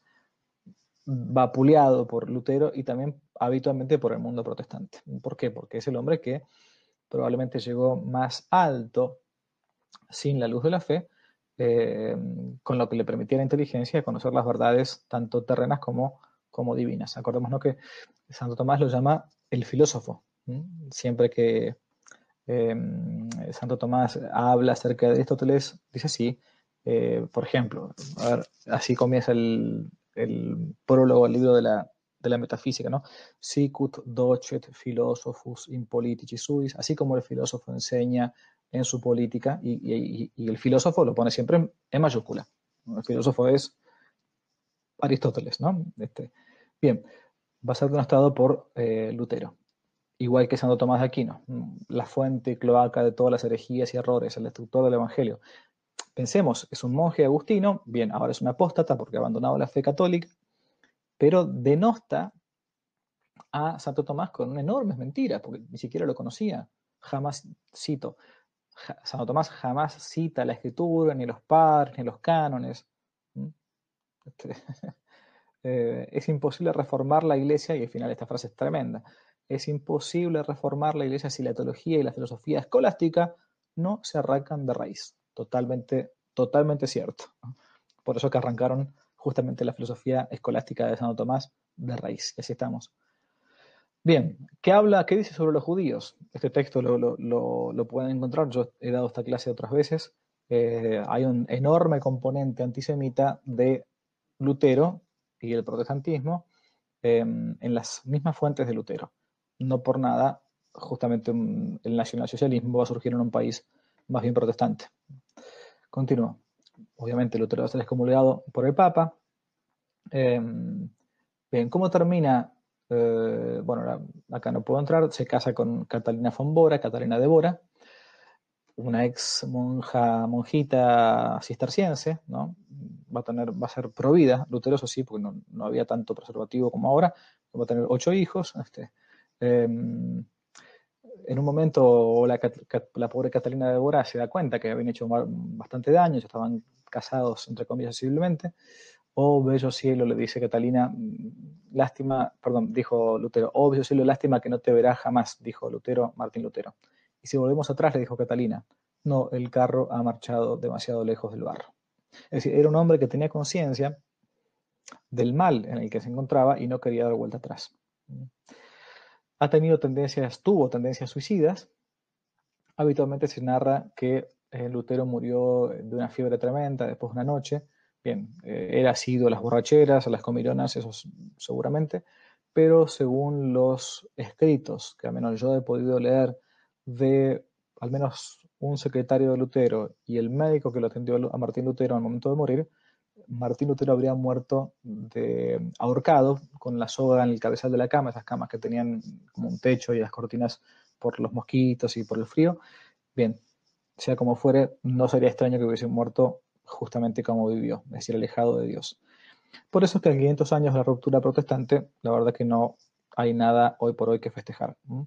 vapuleado por Lutero y también habitualmente por el mundo protestante. ¿Por qué? Porque es el hombre que probablemente llegó más alto sin la luz de la fe, eh, con lo que le permitía la inteligencia conocer las verdades tanto terrenas como, como divinas. Acordémonos que Santo Tomás lo llama el filósofo. ¿Mm? Siempre que eh, Santo Tomás habla acerca de Aristóteles, dice así, eh, por ejemplo, a ver, así comienza el, el prólogo al libro de la, de la metafísica, ¿no? Sicut docet philosophus in politici suis, así como el filósofo enseña en su política, y, y, y el filósofo lo pone siempre en, en mayúscula. El filósofo es Aristóteles, ¿no? Este, bien, va a ser denostado por eh, Lutero. Igual que Santo Tomás de Aquino, la fuente y cloaca de todas las herejías y errores, el destructor del Evangelio. Pensemos, es un monje agustino, bien, ahora es un apóstata porque ha abandonado la fe católica, pero denosta a Santo Tomás con una enorme mentira, porque ni siquiera lo conocía. Jamás cito, ja, Santo Tomás jamás cita la escritura, ni los padres, ni los cánones. Este, eh, es imposible reformar la iglesia, y al final esta frase es tremenda, es imposible reformar la iglesia si la teología y la filosofía escolástica no se arrancan de raíz. Totalmente, totalmente cierto. Por eso que arrancaron justamente la filosofía escolástica de Santo Tomás de raíz. Y así estamos. Bien, ¿qué habla, qué dice sobre los judíos? Este texto lo, lo, lo, lo pueden encontrar, yo he dado esta clase otras veces. Eh, hay un enorme componente antisemita de Lutero y el protestantismo eh, en las mismas fuentes de Lutero. No por nada, justamente un, el nacionalsocialismo va a surgir en un país más bien protestante. Continúo. Obviamente Lutero va a ser excomulgado por el Papa. Eh, bien, ¿cómo termina? Eh, bueno, acá no puedo entrar. Se casa con Catalina von Bora, Catalina de Bora. una ex monja, monjita cisterciense, ¿no? Va a tener, va a ser provida, Lutero, eso sí, porque no, no había tanto preservativo como ahora, va a tener ocho hijos. Este, eh, en un momento la, la pobre Catalina de Bora se da cuenta que habían hecho bastante daño, ya estaban casados, entre comillas, civilmente. Oh, bello cielo, le dice Catalina, lástima, perdón, dijo Lutero, oh, bello cielo, lástima que no te verá jamás, dijo Lutero, Martín Lutero. Y si volvemos atrás, le dijo Catalina, no, el carro ha marchado demasiado lejos del barro. Es decir, era un hombre que tenía conciencia del mal en el que se encontraba y no quería dar vuelta atrás. Ha tenido tendencias, tuvo tendencias suicidas. Habitualmente se narra que eh, Lutero murió de una fiebre tremenda después de una noche. Bien, eh, era asiduo a las borracheras, a las comilonas, eso seguramente, pero según los escritos que al menos yo he podido leer de al menos un secretario de Lutero y el médico que lo atendió a Martín Lutero al momento de morir, Martín Lutero habría muerto de, ahorcado con la soga en el cabezal de la cama, esas camas que tenían como un techo y las cortinas por los mosquitos y por el frío. Bien, sea como fuere, no sería extraño que hubiese muerto justamente como vivió, es decir, alejado de Dios. Por eso es que en quinientos años de la ruptura protestante, la verdad que no hay nada hoy por hoy que festejar. ¿Mm?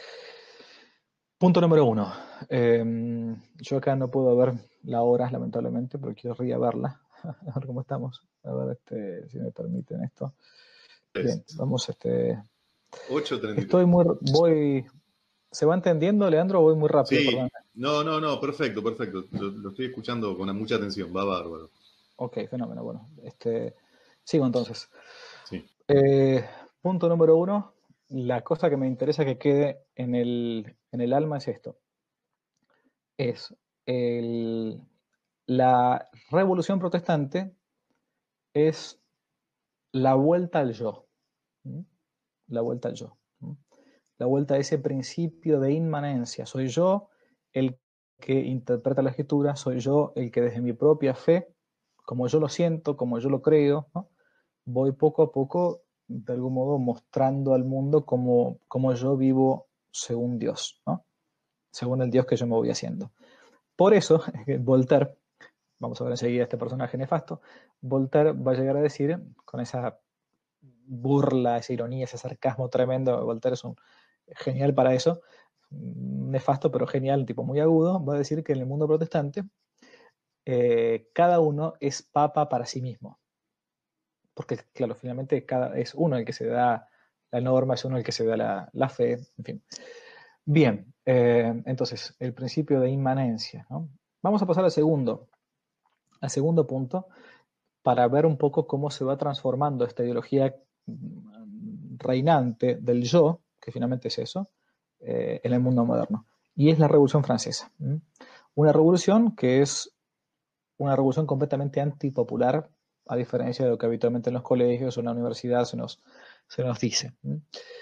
Punto número uno. Eh, yo acá no puedo ver la hora, lamentablemente, pero querría verla. A ver cómo estamos. A ver este, si me permiten esto. Bien, vamos este.
ocho treinta y tres.
Estoy muy. Voy. ¿Se va entendiendo, Leandro, o voy muy rápido?
Sí,
Perdón.
no, no, no, perfecto, perfecto. Lo, lo estoy escuchando con mucha atención, va bárbaro.
Ok, fenómeno. Bueno, este, sigo entonces.
Sí.
Eh, punto número uno. La cosa que me interesa que quede en el, en el alma es esto. Es el, la revolución protestante es la vuelta al yo. ¿Mm? La vuelta al yo. ¿Mm? La vuelta a ese principio de inmanencia. Soy yo el que interpreta la escritura, soy yo el que desde mi propia fe, como yo lo siento, como yo lo creo, ¿no? Voy poco a poco, de algún modo, mostrando al mundo cómo, cómo yo vivo según Dios, ¿no? Según el Dios que yo me voy haciendo. Por eso, Voltaire, vamos a ver enseguida este personaje nefasto, Voltaire va a llegar a decir, con esa burla, esa ironía, ese sarcasmo tremendo, Voltaire es un genial para eso, nefasto pero genial, un tipo muy agudo, va a decir que en el mundo protestante eh, cada uno es papa para sí mismo. Porque, claro, finalmente cada, es uno el que se da la norma, es uno el que se da la, la fe, en fin. Bien, eh, entonces, el principio de inmanencia, ¿no? Vamos a pasar al segundo, al segundo punto, para ver un poco cómo se va transformando esta ideología reinante del yo, que finalmente es eso, eh, en el mundo moderno. Y es la Revolución Francesa. ¿Mm? Una revolución que es una revolución completamente antipopular, a diferencia de lo que habitualmente en los colegios o en la universidad se nos, se nos dice. ¿Mm?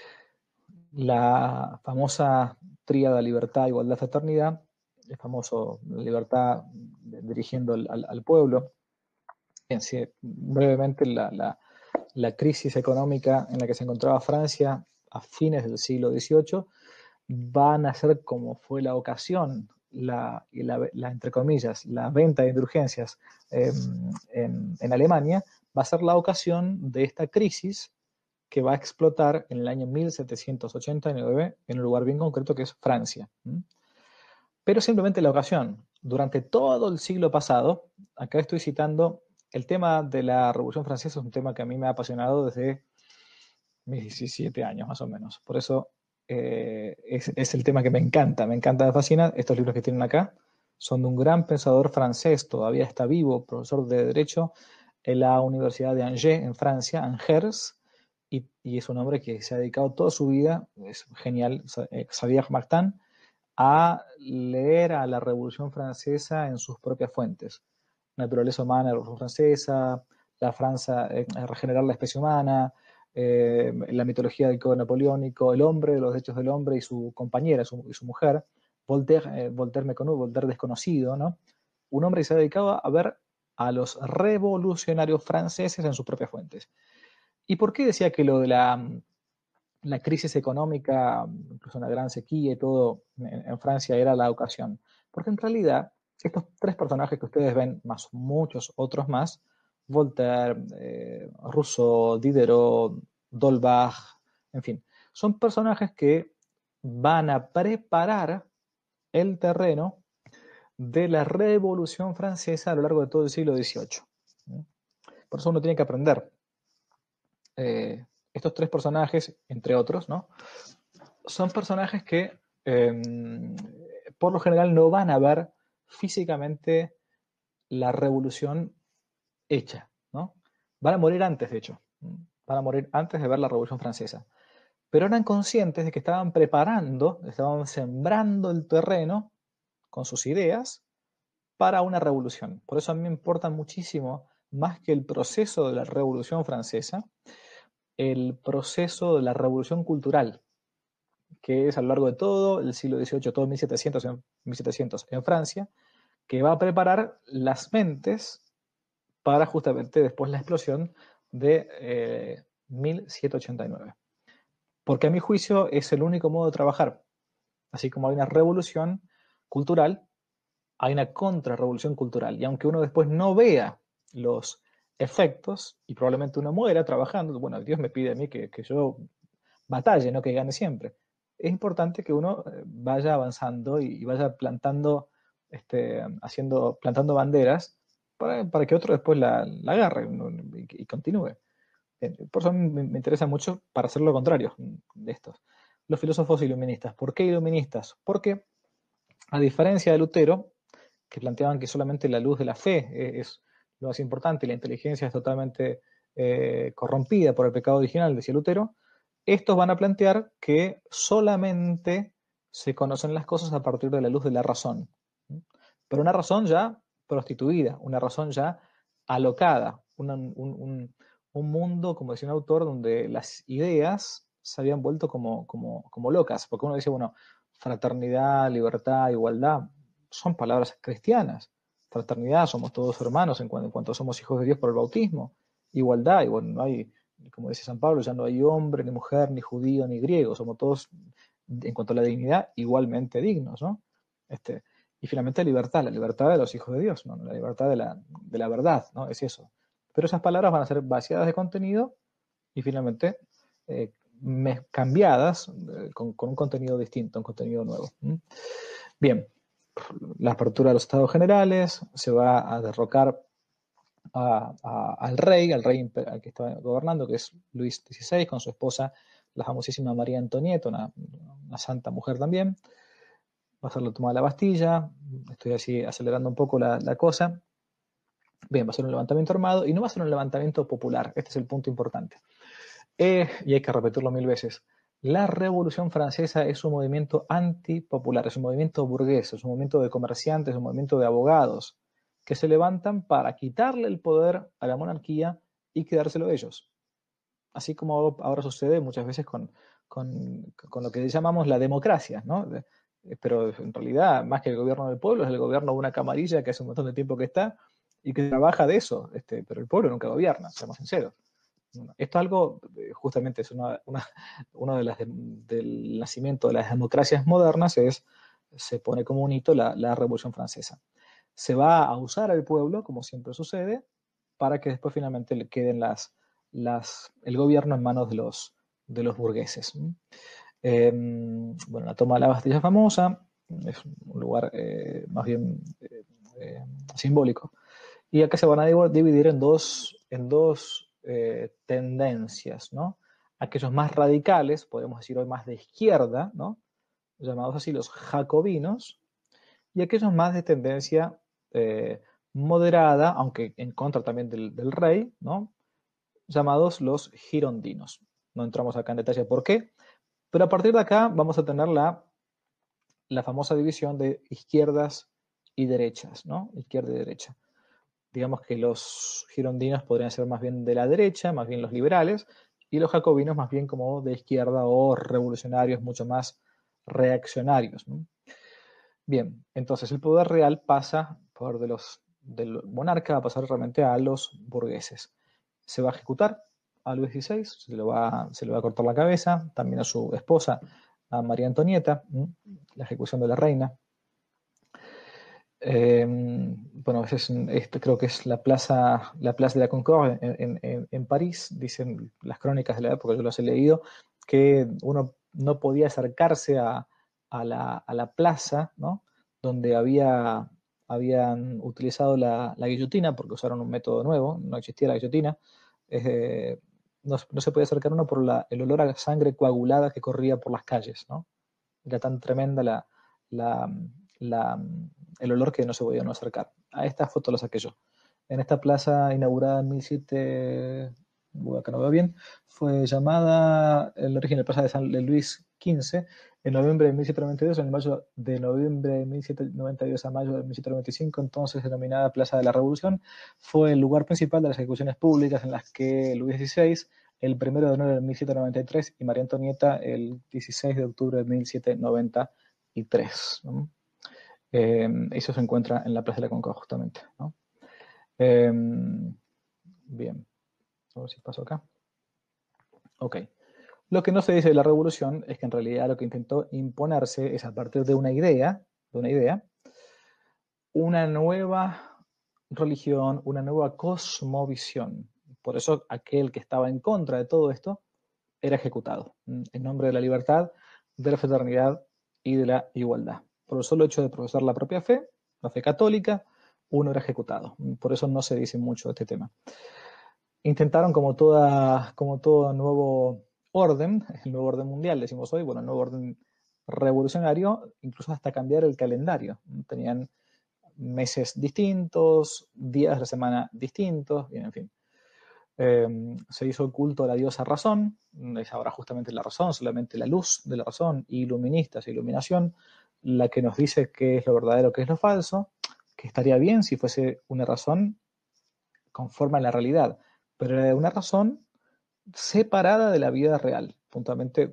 La famosa tríada libertad, igualdad, fraternidad, el famoso libertad dirigiendo al, al, al pueblo. Bien, sí, brevemente la, la, la crisis económica en la que se encontraba Francia a fines del siglo dieciocho va a nacer como fue la ocasión, la, la, la entre comillas, la venta de indulgencias eh, en, en Alemania, va a ser la ocasión de esta crisis que va a explotar en el año mil setecientos ochenta y nueve en un lugar bien concreto que es Francia. Pero simplemente la ocasión. Durante todo el siglo pasado, acá estoy citando, el tema de la Revolución Francesa es un tema que a mí me ha apasionado desde mis diecisiete años más o menos. Por eso eh, es, es el tema que me encanta, me encanta, me fascina. Estos libros que tienen acá son de un gran pensador francés, todavía está vivo, profesor de Derecho en la Universidad de Angers, en Francia, Angers, y, y es un hombre que se ha dedicado toda su vida, es genial, Xavier Martin, a leer a la Revolución Francesa en sus propias fuentes. Naturaleza humana, la Revolución Francesa, la Francia, eh, regenerar la especie humana, eh, la mitología del Código Napoleónico, el hombre, los derechos del hombre y su compañera, su, y su mujer, Voltaire, eh, Voltaire Méconnu, Voltaire desconocido, ¿no? Un hombre que se ha dedicado a ver a los revolucionarios franceses en sus propias fuentes. ¿Y por qué decía que lo de la la crisis económica, incluso una gran sequía y todo en, en Francia era la ocasión. Porque en realidad estos tres personajes que ustedes ven, más muchos otros más, Voltaire, eh, Rousseau, Diderot, D'Holbach, en fin, son personajes que van a preparar el terreno de la Revolución Francesa a lo largo de todo el siglo dieciocho. Por eso uno tiene que aprender. Eh, estos tres personajes, entre otros, ¿no? Son personajes que eh, por lo general no van a ver físicamente la revolución hecha, ¿no? Van a morir antes, de hecho. Van a morir antes de ver la Revolución Francesa. Pero eran conscientes de que estaban preparando, estaban sembrando el terreno con sus ideas para una revolución. Por eso a mí me importa muchísimo, más que el proceso de la Revolución Francesa, el proceso de la revolución cultural, que es a lo largo de todo el siglo dieciocho, todo mil setecientos en, mil setecientos en Francia, que va a preparar las mentes para justamente después la explosión de eh, mil setecientos ochenta y nueve. Porque a mi juicio es el único modo de trabajar. Así como hay una revolución cultural, hay una contrarrevolución cultural. Y aunque uno después no vea los efectos, y probablemente uno muera trabajando, bueno, Dios me pide a mí que, que yo batalle, no que gane siempre. Es importante que uno vaya avanzando y, y vaya plantando, este, haciendo, plantando banderas para, para que otro después la, la agarre y, y continúe. Por eso me, me interesa mucho para hacer lo contrario de estos. Los filósofos iluministas. ¿Por qué iluministas? Porque, a diferencia de Lutero, que planteaban que solamente la luz de la fe es lo más importante y la inteligencia es totalmente eh, corrompida por el pecado original, decía Lutero, estos van a plantear que solamente se conocen las cosas a partir de la luz de la razón. Pero una razón ya prostituida, una razón ya alocada, una, un, un, un mundo, como decía un autor, donde las ideas se habían vuelto como, como, como locas, porque uno dice, bueno, fraternidad, libertad, igualdad, son palabras cristianas. Fraternidad, somos todos hermanos en cuanto, en cuanto somos hijos de Dios por el bautismo. Igualdad, y bueno, no hay, como dice San Pablo, ya no hay hombre, ni mujer, ni judío, ni griego, somos todos, en cuanto a la dignidad, igualmente dignos, ¿no? Este, y finalmente libertad, la libertad de los hijos de Dios, ¿no? La libertad de la, de la verdad, ¿no? Es eso. Pero esas palabras van a ser vaciadas de contenido y finalmente eh, cambiadas eh, con, con, un contenido distinto, un contenido nuevo. ¿Mm? Bien, la apertura de los estados generales, se va a derrocar a, a, al rey, al rey al que estaba gobernando, que es Luis dieciséis, con su esposa, la famosísima María Antonieta, una, una santa mujer también. Va a ser la toma de la Bastilla, estoy así acelerando un poco la, la cosa. Bien, va a ser un levantamiento armado y no va a ser un levantamiento popular, este es el punto importante. Eh, y hay que repetirlo mil veces. La Revolución Francesa es un movimiento antipopular, es un movimiento burgués, es un movimiento de comerciantes, es un movimiento de abogados que se levantan para quitarle el poder a la monarquía y quedárselo ellos. Así como ahora sucede muchas veces con, con, con lo que llamamos la democracia, ¿no? Pero en realidad, más que el gobierno del pueblo, es el gobierno de una camarilla que hace un montón de tiempo que está y que trabaja de eso, este, pero el pueblo nunca gobierna, seamos sinceros. Esto es algo, justamente es una, una, uno de las de, del nacimiento de las democracias modernas, es, se pone como un hito la, la Revolución Francesa. Se va a usar al pueblo, como siempre sucede, para que después finalmente le queden las, las, el gobierno en manos de los, de los burgueses. Eh, bueno, la toma de la Bastilla famosa, es un lugar eh, más bien eh, eh, simbólico. Y acá se van a dividir en dos, en dos eh, tendencias, ¿no? Aquellos más radicales, podemos decir hoy más de izquierda, ¿no? Llamados así los jacobinos, y aquellos más de tendencia eh, moderada, aunque en contra también del, del rey, ¿no? Llamados los girondinos. No entramos acá en detalle por qué, pero a partir de acá vamos a tener la, la famosa división de izquierdas y derechas, ¿no? Izquierda y derecha. Digamos que los girondinos podrían ser más bien de la derecha, más bien los liberales, y los jacobinos más bien como de izquierda o revolucionarios, mucho más reaccionarios, ¿no? Bien, entonces el poder real pasa por de los, del monarca, va a pasar realmente a los burgueses. Se va a ejecutar a Luis dieciséis, se le, va, se le va a cortar la cabeza, también a su esposa, a María Antonieta, la ejecución de la reina. Eh, bueno, es, este creo que es la plaza, la plaza de la Concorde en, en, en París. Dicen las crónicas de la época, yo las he leído, que uno no podía acercarse a, a, la, a la plaza, ¿no? Donde había, habían utilizado la, la guillotina, porque usaron un método nuevo, no existía la guillotina. Eh, no, no se podía acercar uno por la, el olor a sangre coagulada que corría por las calles, ¿no? Era tan tremenda la, la, la, el olor que no se podía no acercar. A esta foto la saqué yo. En esta plaza inaugurada en mil siete, acá no veo bien, fue llamada, el origen de la plaza de San de Luis quince, en noviembre de mil setecientos noventa y dos, en mayo de noviembre de mil setecientos noventa y dos a mayo de mil setecientos noventa y cinco, entonces denominada Plaza de la Revolución, fue el lugar principal de las ejecuciones públicas en las que Luis dieciséis, el primero de enero de mil setecientos noventa y tres, y María Antonieta el dieciséis de octubre de mil setecientos noventa y tres, ¿no? Eh, eso se encuentra en la Plaza de la Concorde, justamente, ¿no? Eh, bien, a ver si paso acá. Ok. Lo que no se dice de la revolución es que en realidad lo que intentó imponerse es, a partir de una idea, de una idea, una nueva religión, una nueva cosmovisión. Por eso aquel que estaba en contra de todo esto era ejecutado, en nombre de la libertad, de la fraternidad y de la igualdad. Por el solo hecho de profesar la propia fe, la fe católica, uno era ejecutado. Por eso no se dice mucho de este tema. Intentaron, como, toda, como todo nuevo orden, el nuevo orden mundial, decimos hoy, bueno, el nuevo orden revolucionario, incluso hasta cambiar el calendario. Tenían meses distintos, días de la semana distintos, y en fin. Eh, se hizo el culto a la diosa razón, es ahora justamente la razón, solamente la luz de la razón, iluministas, iluminación, la que nos dice qué es lo verdadero, qué es lo falso, que estaría bien si fuese una razón conforme a la realidad, pero era una razón separada de la vida real. Puntualmente,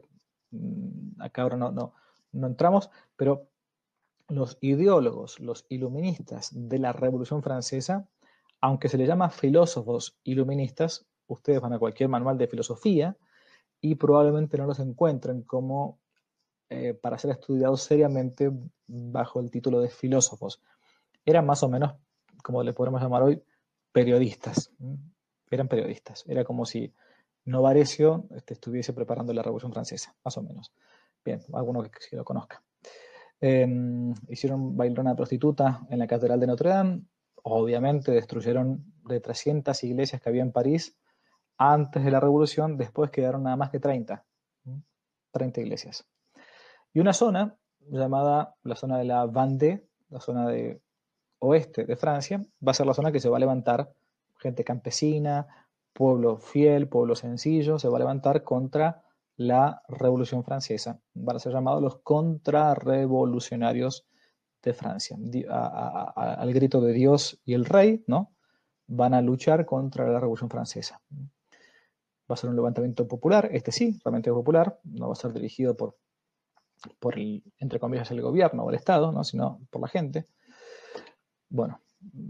acá ahora no, no, no entramos, pero los ideólogos, los iluministas de la Revolución Francesa, aunque se les llama filósofos iluministas, ustedes van a cualquier manual de filosofía y probablemente no los encuentren como eh, para ser estudiados seriamente bajo el título de filósofos. Eran más o menos, como le podemos llamar hoy, periodistas. Eran periodistas. Era como si Novarecio este, estuviese preparando la Revolución Francesa, más o menos. Bien, alguno que, que lo conozca. Eh, hicieron bailar una prostituta en la Catedral de Notre Dame. Obviamente destruyeron de trescientas iglesias que había en París antes de la Revolución. Después quedaron nada más que treinta. treinta iglesias. Y una zona llamada la zona de la Vendée, la zona de oeste de Francia, va a ser la zona que se va a levantar gente campesina, pueblo fiel, pueblo sencillo, se va a levantar contra la Revolución Francesa. Van a ser llamados los contrarrevolucionarios de Francia. A, a, a, al grito de Dios y el rey, ¿no? Van a luchar contra la Revolución Francesa. Va a ser un levantamiento popular, este sí, realmente popular, no va a ser dirigido por, por el, entre comillas, el gobierno o el Estado, ¿no? Sino por la gente. Bueno,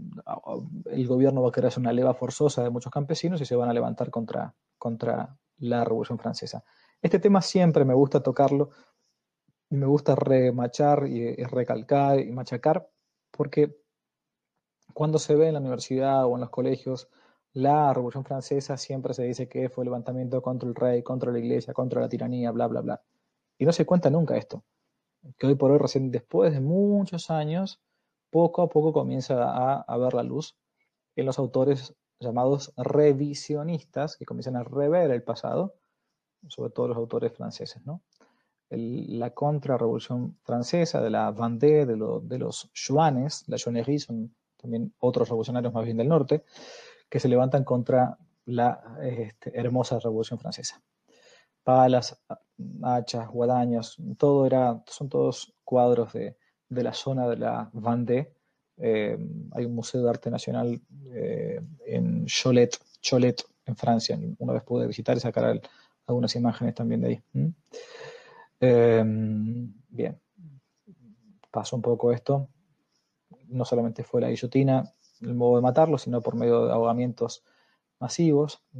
el gobierno va a querer hacer una leva forzosa de muchos campesinos y se van a levantar contra, contra la Revolución Francesa. Este tema siempre me gusta tocarlo y me gusta remachar y, y recalcar y machacar, porque cuando se ve en la universidad o en los colegios la Revolución Francesa, siempre se dice que fue el levantamiento contra el rey, contra la iglesia, contra la tiranía, bla, bla, bla. Y no se cuenta nunca esto, que hoy por hoy, recién después de muchos años, poco a poco comienza a, a ver la luz en los autores llamados revisionistas, que comienzan a rever el pasado, sobre todo los autores franceses, ¿no? El, la contrarrevolución francesa, de la Vendée, de, lo, de los Joannes, la Joannerie, son también otros revolucionarios más bien del norte, que se levantan contra la este, hermosa revolución francesa. Palas, hachas, guadañas, todo era, son todos cuadros de, de la zona de la Vendée. Eh, hay un museo de arte nacional eh, en Cholet, Cholet, en Francia. Una vez pude visitar y sacar el, algunas imágenes también de ahí. ¿Mm? Eh, bien, pasó un poco esto. No solamente fue la guillotina el modo de matarlo, sino por medio de ahogamientos masivos.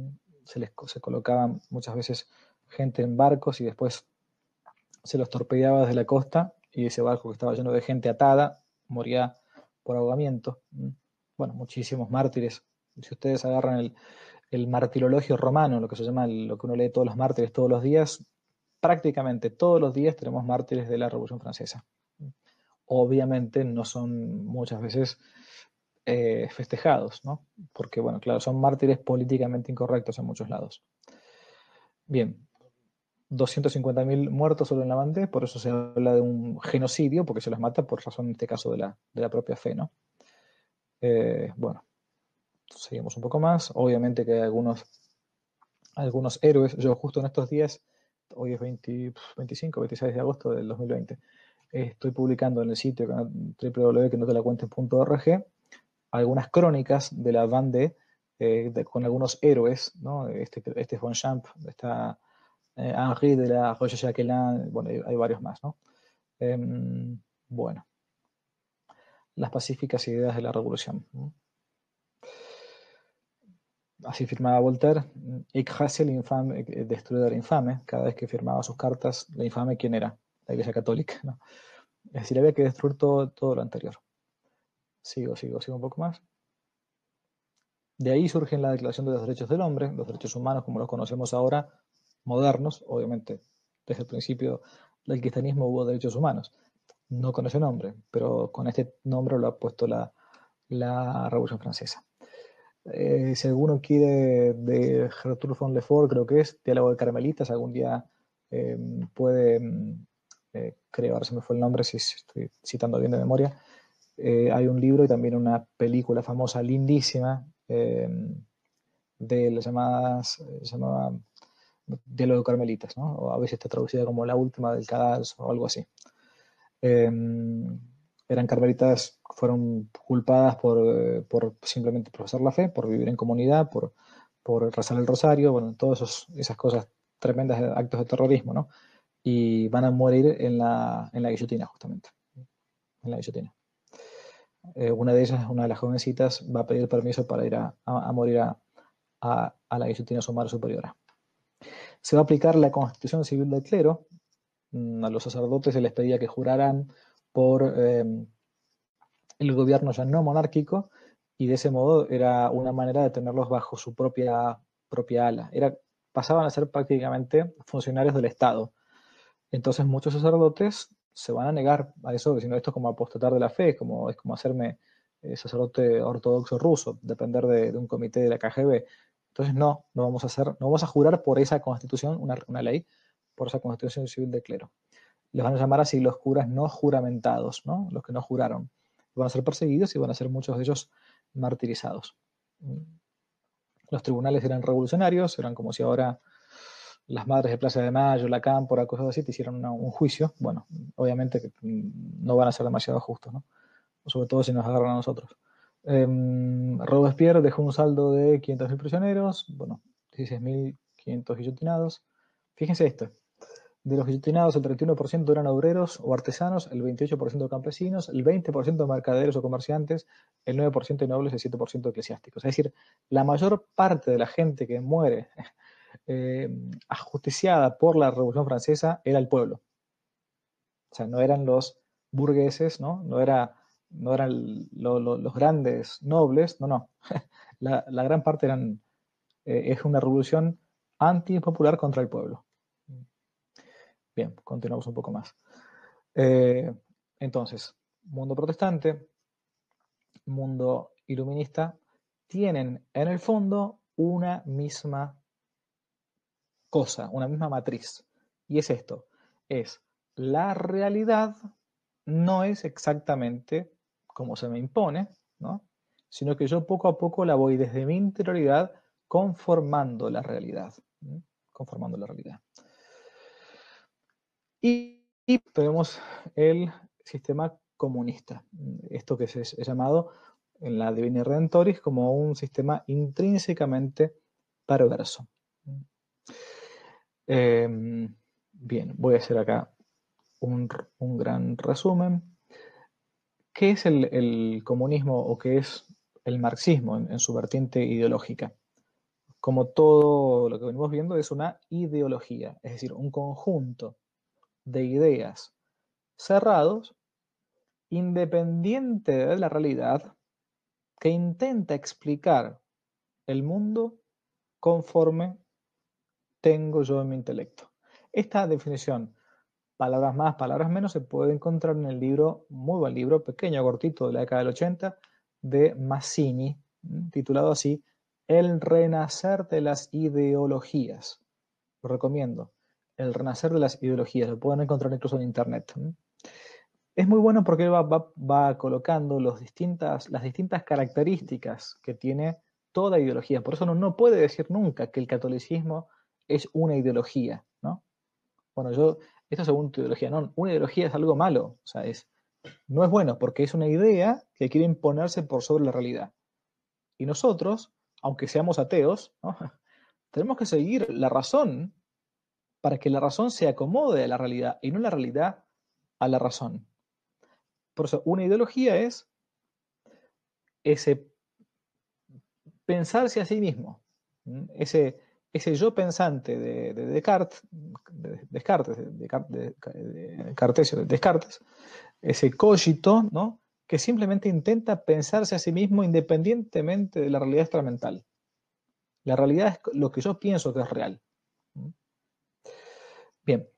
se les se colocaban muchas veces gente en barcos y después se los torpedeaba desde la costa y ese barco que estaba lleno de gente atada moría por ahogamiento. Bueno, muchísimos mártires. Si ustedes agarran el, el martirologio romano, lo que se llama el, lo que uno lee todos los mártires todos los días, prácticamente todos los días tenemos mártires de la Revolución Francesa. Obviamente no son muchas veces eh, festejados, ¿no? Porque, bueno, claro, son mártires políticamente incorrectos en muchos lados. Bien, doscientos cincuenta mil muertos solo en la Vendée, por eso se habla de un genocidio, porque se los mata por razón, en este caso, de la, de la propia fe, ¿no? Eh, bueno, seguimos un poco más. Obviamente que hay algunos, algunos héroes. Yo justo en estos días, hoy es veinte, veinticinco, veintiséis de agosto del dos mil veinte, estoy publicando en el sitio doble u doble u doble u punto que no te la cuenten punto org algunas crónicas de la Vendée eh, de, con algunos héroes, ¿no? Este, este von Champ, está eh, Henri de la Roche-Jacquelin, bueno, hay, hay varios más, ¿no? Eh, bueno, las pacíficas ideas de la revolución. ¿No? Así firmaba Voltaire, écrasez l'infame, destruidor infame. Cada vez que firmaba sus cartas, la infame, ¿quién era? La Iglesia Católica, ¿no? Es decir, había que destruir todo, todo lo anterior. Sigo, sigo, sigo un poco más. De ahí surge la Declaración de los Derechos del Hombre, los derechos humanos como los conocemos ahora, modernos. Obviamente, desde el principio del cristianismo hubo derechos humanos, no con ese nombre, pero con este nombre lo ha puesto la, la Revolución Francesa. Eh, si alguno quiere, de Gertrude von Lefort, creo que es Diálogo de Carmelitas, algún día eh, puede, eh, creo, ahora se me fue el nombre, si estoy citando bien de memoria. Eh, hay un libro y también una película famosa, lindísima, eh, de las llamadas, se llamaba Diálogo de Carmelitas, ¿no? O a veces está traducida como La Última del Cadalso o algo así. Eh, eran carmelitas, fueron culpadas por, por simplemente profesar la fe, por vivir en comunidad, por, por rezar el rosario, bueno, todas esas cosas tremendas, actos de terrorismo, ¿no? Y van a morir en la, en la guillotina, justamente, en la guillotina. Eh, una de ellas, una de las jovencitas, va a pedir permiso para ir a, a, a morir a, a, a la guillotina sumar superiora. Se va a aplicar la Constitución Civil del Clero. A los sacerdotes se les pedía que juraran por eh, el gobierno ya no monárquico, y de ese modo era una manera de tenerlos bajo su propia, propia ala. Era, pasaban a ser prácticamente funcionarios del Estado. Entonces muchos sacerdotes se van a negar a eso, diciendo esto es como apostatar de la fe, es como, es como hacerme eh, sacerdote ortodoxo ruso, depender de, de un comité de la K G B. Entonces no, no vamos a hacer, no vamos a jurar por esa constitución, una, una ley, por esa constitución civil de clero. Les van a llamar así los curas no juramentados, ¿no? Los que no juraron. Van a ser perseguidos y van a ser muchos de ellos martirizados. Los tribunales eran revolucionarios, eran como si ahora las madres de Plaza de Mayo, la Cámpora, cosas así, te hicieron una, un juicio. Bueno, obviamente que no van a ser demasiado justos, ¿no? Sobre todo si nos agarran a nosotros. Eh, Robespierre dejó un saldo de quinientos mil prisioneros, bueno, dieciséis mil quinientos guillotinados. Fíjense esto. De los guillotinados, el treinta y uno por ciento eran obreros o artesanos, el veintiocho por ciento campesinos, el veinte por ciento mercaderes o comerciantes, el nueve por ciento nobles y el siete por ciento eclesiásticos. Es decir, la mayor parte de la gente que muere eh, ajusticiada por la Revolución Francesa era el pueblo. O sea, no eran los burgueses, ¿no? No, era, no eran lo, lo, los grandes nobles, no, no. La, la gran parte eran, eh, es una revolución antipopular contra el pueblo. Bien, continuamos un poco más. Eh, entonces, mundo protestante, mundo iluminista, tienen en el fondo una misma cosa, una misma matriz. Y es esto, es la realidad no es exactamente como se me impone, ¿no? Sino que yo poco a poco la voy desde mi interioridad conformando la realidad. ¿no? Conformando la realidad. Y, y tenemos el sistema comunista, esto que es, es llamado en la Divina Redentoris como un sistema intrínsecamente perverso. Eh, bien, voy a hacer acá un, un gran resumen. ¿Qué es el, el comunismo o qué es el marxismo en, en su vertiente ideológica? como todo lo que venimos viendo, es una ideología, es decir, un conjunto de ideas cerrados, independiente de la realidad, que intenta explicar el mundo conforme tengo yo en mi intelecto. Esta definición, palabras más, palabras menos, se puede encontrar en el libro, muy buen libro, pequeño, cortito, de la década del ochenta, de Mazzini, titulado así, El renacer de las ideologías. Lo recomiendo. El renacer de las ideologías. Lo pueden encontrar incluso en internet. Es muy bueno porque va, va, va colocando los distintas, las distintas características que tiene toda ideología. Por eso uno no puede decir nunca que el catolicismo es una ideología, ¿no? Bueno, yo, esto según tu ideología, no, una ideología es algo malo, o sea, es, no es bueno porque es una idea que quiere imponerse por sobre la realidad. Y nosotros, aunque seamos ateos, ¿no? Tenemos que seguir la razón para que la razón se acomode a la realidad y no la realidad a la razón. Por eso, una ideología es ese pensarse a sí mismo, ese, ese yo pensante de, de Descartes, de Descartes, de, de, de, Cartesio, de Descartes, ese cogito, ¿no? Que simplemente intenta pensarse a sí mismo independientemente de la realidad extramental. La realidad es lo que yo pienso que es real. Bien.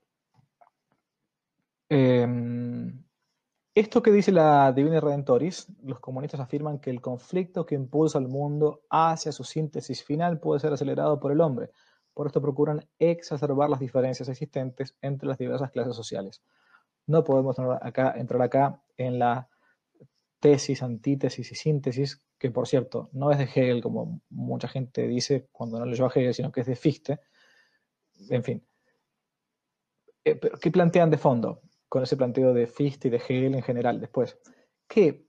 Eh, Esto que dice la Divina Redentoris, los comunistas afirman que el conflicto que impulsa al mundo hacia su síntesis final puede ser acelerado por el hombre. Por esto procuran exacerbar las diferencias existentes entre las diversas clases sociales. No podemos entrar acá, entrar acá en la tesis, antítesis y síntesis, que por cierto no es de Hegel, como mucha gente dice cuando no leyó a Hegel, sino que es de Fichte. En fin. ¿Qué plantean de fondo con ese planteo de Fichte y de Hegel en general después? Que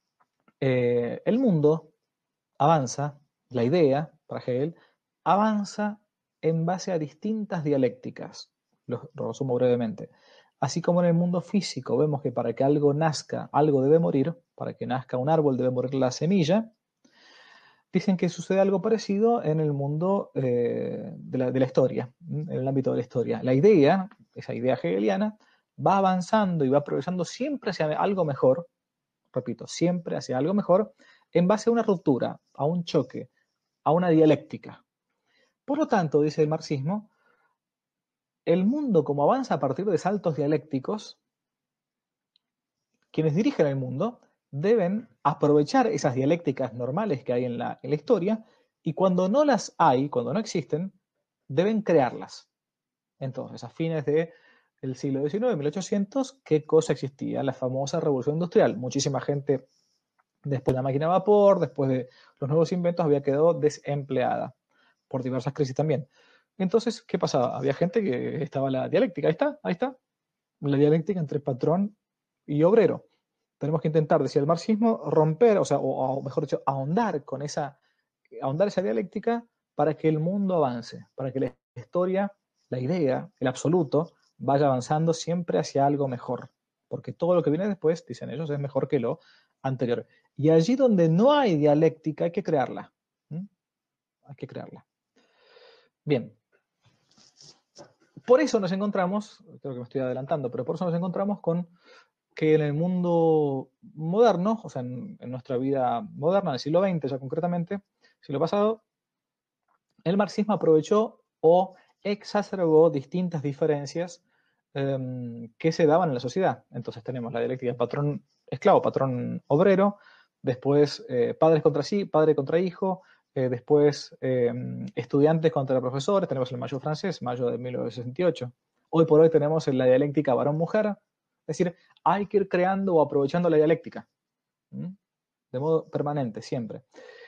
eh, el mundo avanza, la idea, para Hegel, avanza en base a distintas dialécticas. Lo, lo resumo brevemente. Así como en el mundo físico vemos que para que algo nazca, algo debe morir, para que nazca un árbol debe morir la semilla, dicen que sucede algo parecido en el mundo eh, de, la, de la historia, en el ámbito de la historia. La idea, esa idea hegeliana, va avanzando y va progresando siempre hacia algo mejor, repito, siempre hacia algo mejor, en base a una ruptura, a un choque, a una dialéctica. Por lo tanto, dice el marxismo, el mundo como avanza a partir de saltos dialécticos, quienes dirigen el mundo deben aprovechar esas dialécticas normales que hay en la, en la historia y cuando no las hay, cuando no existen, deben crearlas. Entonces, a fines del siglo diecinueve, mil ochocientos, ¿qué cosa existía? La famosa revolución industrial. Muchísima gente, después de la máquina a vapor, después de los nuevos inventos, había quedado desempleada por diversas crisis también. Entonces, ¿qué pasaba? Había gente que estaba la dialéctica, ahí está, ahí está, la dialéctica entre patrón y obrero. Tenemos que intentar, decía el marxismo, romper, o sea, o, o mejor dicho, ahondar con esa, ahondar esa dialéctica para que el mundo avance, para que la historia, la idea, el absoluto, vaya avanzando siempre hacia algo mejor. Porque todo lo que viene después, dicen ellos, es mejor que lo anterior. Y allí donde no hay dialéctica, hay que crearla. ¿Mm? Hay que crearla. Bien. Por eso nos encontramos, creo que me estoy adelantando, pero por eso nos encontramos con que en el mundo moderno, o sea, en, en nuestra vida moderna, del siglo veinte ya concretamente, siglo pasado, el marxismo aprovechó o exacerbó distintas diferencias eh, que se daban en la sociedad. Entonces tenemos la dialéctica patrón esclavo, patrón obrero, después eh, padres contra sí, padre contra hijo, eh, después eh, estudiantes contra profesores, tenemos el mayo francés, mayo de mil novecientos sesenta y ocho. Hoy por hoy tenemos la dialéctica varón-mujer, es decir, hay que ir creando o aprovechando la dialéctica, ¿sí? De modo permanente, siempre.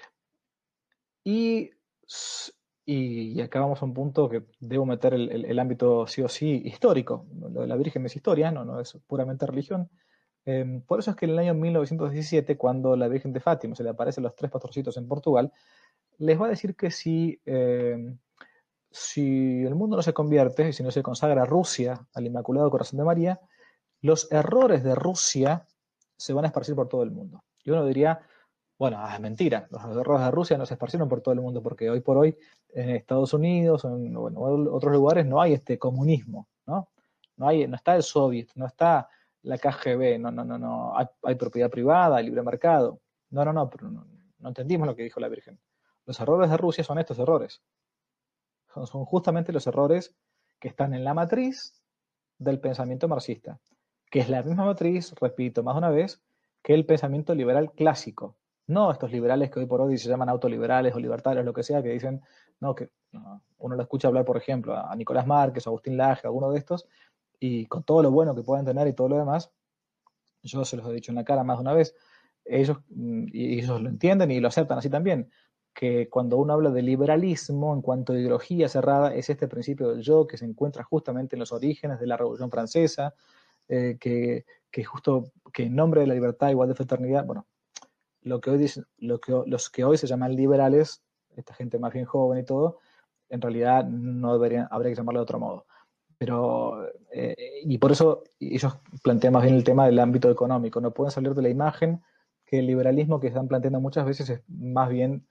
Y, y, y acá vamos a un punto que debo meter el, el, el ámbito sí o sí histórico. Lo de la Virgen es historia, no, no es puramente religión. Eh, por eso es que en el año mil novecientos diecisiete, cuando la Virgen de Fátima se le aparecen los tres pastorcitos en Portugal, les va a decir que si, eh, si el mundo no se convierte, si no se consagra Rusia al Inmaculado Corazón de María, los errores de Rusia se van a esparcir por todo el mundo. Y uno diría, Bueno, es mentira. Los errores de Rusia no se esparcieron por todo el mundo porque hoy por hoy en Estados Unidos o en bueno, otros lugares no hay este comunismo, ¿no? No hay, no está el soviet, no está la K G B, no, no, no, no. Hay, hay propiedad privada, hay libre mercado. No, no, no, pero no, no entendimos lo que dijo la Virgen. Los errores de Rusia son estos errores. Son, son justamente los errores que están en la matriz del pensamiento marxista, que es la misma matriz, repito más de una vez, que el pensamiento liberal clásico. No estos liberales que hoy por hoy se llaman autoliberales o libertarios, lo que sea, que dicen, no, que no, uno lo escucha hablar, por ejemplo, a Nicolás Márquez, a Agustín Laje, a alguno de estos, y con todo lo bueno que pueden tener y todo lo demás, yo se los he dicho en la cara más de una vez, ellos, y ellos lo entienden y lo aceptan así también, que cuando uno habla de liberalismo en cuanto a ideología cerrada, es este principio del yo que se encuentra justamente en los orígenes de la Revolución Francesa, eh, que, que justo que en nombre de la libertad, igual de fraternidad, bueno, lo que hoy dicen, lo que, los que hoy se llaman liberales, esta gente más bien joven y todo, en realidad no deberían, habría que llamarlo de otro modo. Pero, eh, y por eso ellos plantean más bien el tema del ámbito económico, no pueden salir de la imagen que el liberalismo que están planteando muchas veces es más bien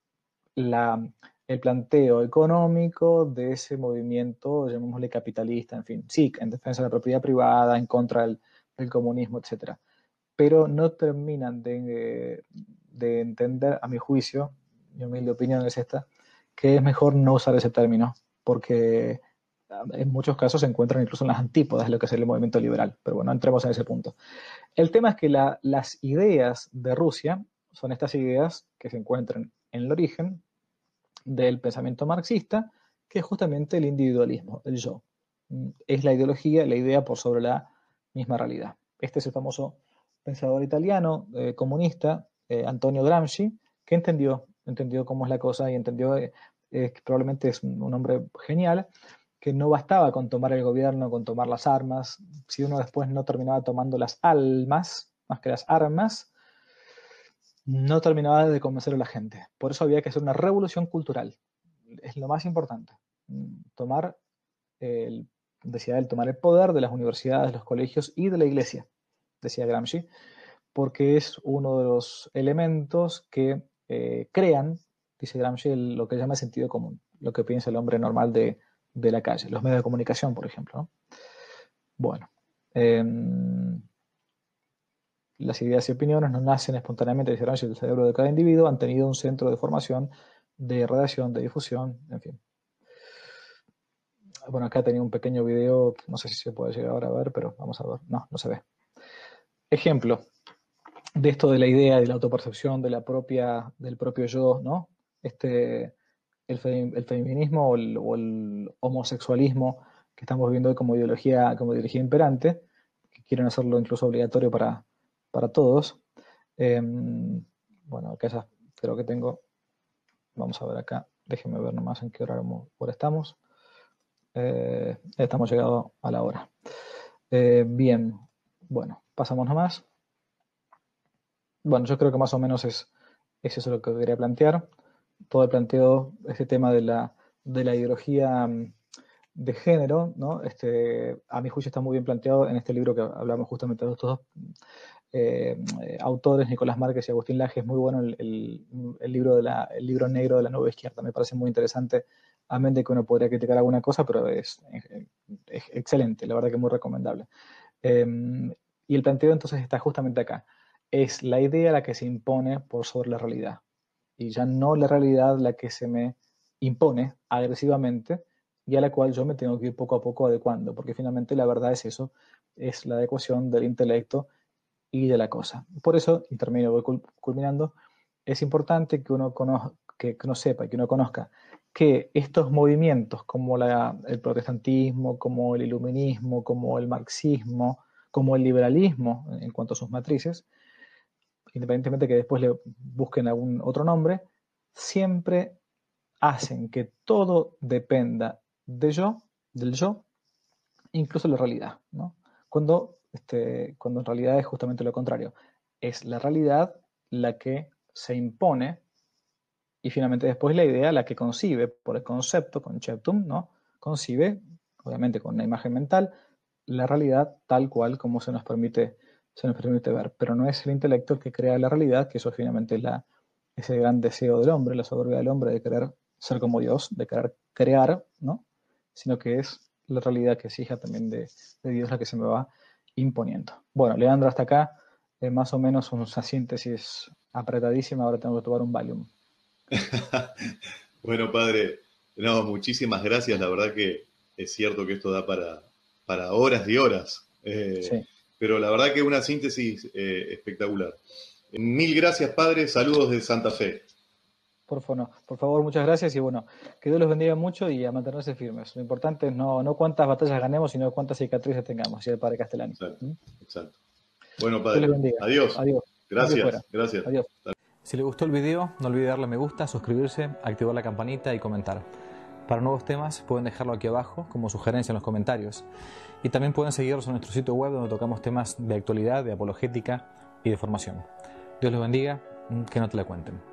la, el planteo económico de ese movimiento, llamémosle capitalista, en fin, sí, en defensa de la propiedad privada, en contra del, del comunismo, etcétera. Pero no terminan de, de entender, a mi juicio, mi humilde opinión es esta, que es mejor no usar ese término, porque en muchos casos se encuentran incluso en las antípodas de lo que es el movimiento liberal. Pero bueno, no entremos en ese punto. El tema es que la, las ideas de Rusia son estas ideas que se encuentran en el origen del pensamiento marxista, que es justamente el individualismo, el yo. Es la ideología, la idea por sobre la misma realidad. Este es el famoso pensador italiano, eh, comunista, eh, Antonio Gramsci, que entendió, entendió cómo es la cosa y entendió eh, eh, que probablemente es un, un hombre genial, que no bastaba con tomar el gobierno, con tomar las armas, si uno después no terminaba tomando las almas, más que las armas, no terminaba de convencer a la gente. Por eso había que hacer una revolución cultural. Es lo más importante. Tomar el, decía él, tomar el poder de las universidades, los colegios y de la iglesia, decía Gramsci, porque es uno de los elementos que eh, crean, dice Gramsci, el, lo que llama sentido común, lo que piensa el hombre normal de, de la calle, los medios de comunicación, por ejemplo, ¿no? Bueno, eh, las ideas y opiniones no nacen espontáneamente del cerebro de cada individuo, han tenido un centro de formación, de redacción, de difusión, en fin. Bueno, acá tenía un pequeño video, no sé si se puede llegar ahora a ver, pero vamos a ver. No, no se ve. Ejemplo de esto de la idea de la autopercepción, de la propia, del propio yo, ¿no? Este, el, fe, el feminismo o el, o el homosexualismo que estamos viendo hoy como ideología, como ideología imperante, que quieren hacerlo incluso obligatorio para, para todos. Eh, bueno, acá ya creo que tengo. Vamos a ver acá. Déjenme ver nomás en qué hora, hora estamos. Eh, estamos llegando a la hora. Eh, bien, bueno, pasamos nomás. Bueno, yo creo que más o menos es, es eso lo que quería plantear. Todo el planteo, este tema de la, de la ideología de género, ¿no? Este, a mi juicio está muy bien planteado en este libro que hablamos justamente de estos dos eh, autores, Nicolás Márquez y Agustín Laje. Es muy bueno el, el, el, libro de la, el libro negro de la nueva izquierda. Me parece muy interesante, a menos de que uno podría criticar alguna cosa, pero es, es, es excelente, la verdad que es muy recomendable. Eh, y el planteo entonces está justamente acá. Es la idea la que se impone por sobre la realidad. Y ya no la realidad la que se me impone agresivamente y a la cual yo me tengo que ir poco a poco adecuando, porque finalmente la verdad es eso, es la adecuación del intelecto y de la cosa. Por eso, y termino, voy culminando, es importante que uno, conozca, que, que uno sepa, que uno conozca que estos movimientos como la, el protestantismo, como el iluminismo, como el marxismo, como el liberalismo en cuanto a sus matrices, independientemente que después le busquen algún otro nombre, siempre hacen que todo dependa de yo, del yo, incluso la realidad, ¿no? Cuando, este, cuando en realidad es justamente lo contrario. Es la realidad la que se impone y finalmente después la idea la que concibe por el concepto, conceptum, ¿no? Concibe, obviamente con una imagen mental, la realidad tal cual como se nos permite se nos permite ver, pero no es el intelecto el que crea la realidad, que eso finalmente es la, ese gran deseo del hombre, la soberbia del hombre de querer ser como Dios, de querer crear, ¿no? Sino que es la realidad que es hija también de, de Dios la que se me va imponiendo. Bueno, Leandro, hasta acá, eh, más o menos una síntesis apretadísima, ahora tengo que tomar un Valium.
Bueno, padre, no, muchísimas gracias, la verdad que es cierto que esto da para, para horas y horas, eh,
Sí.
pero la verdad que una síntesis eh, espectacular. Mil gracias, padre, saludos de Santa Fe.
Por favor, no. Por favor, muchas gracias y bueno, que Dios los bendiga mucho y a mantenerse firmes. Lo importante es no, no cuántas batallas ganemos, sino cuántas cicatrices tengamos, decía el padre Castellani.
Exacto,
¿Mm?
exacto. Bueno,
Dios
padre,
les bendiga.
adiós.
Adiós.
Gracias, gracias.
Adiós.
Si le gustó el video, no olvide darle me gusta, suscribirse, activar la campanita y comentar. Para nuevos temas pueden dejarlo aquí abajo como sugerencia en los comentarios. Y también pueden seguirnos en nuestro sitio web donde tocamos temas de actualidad, de apologética y de formación. Dios los bendiga, que no te la cuenten.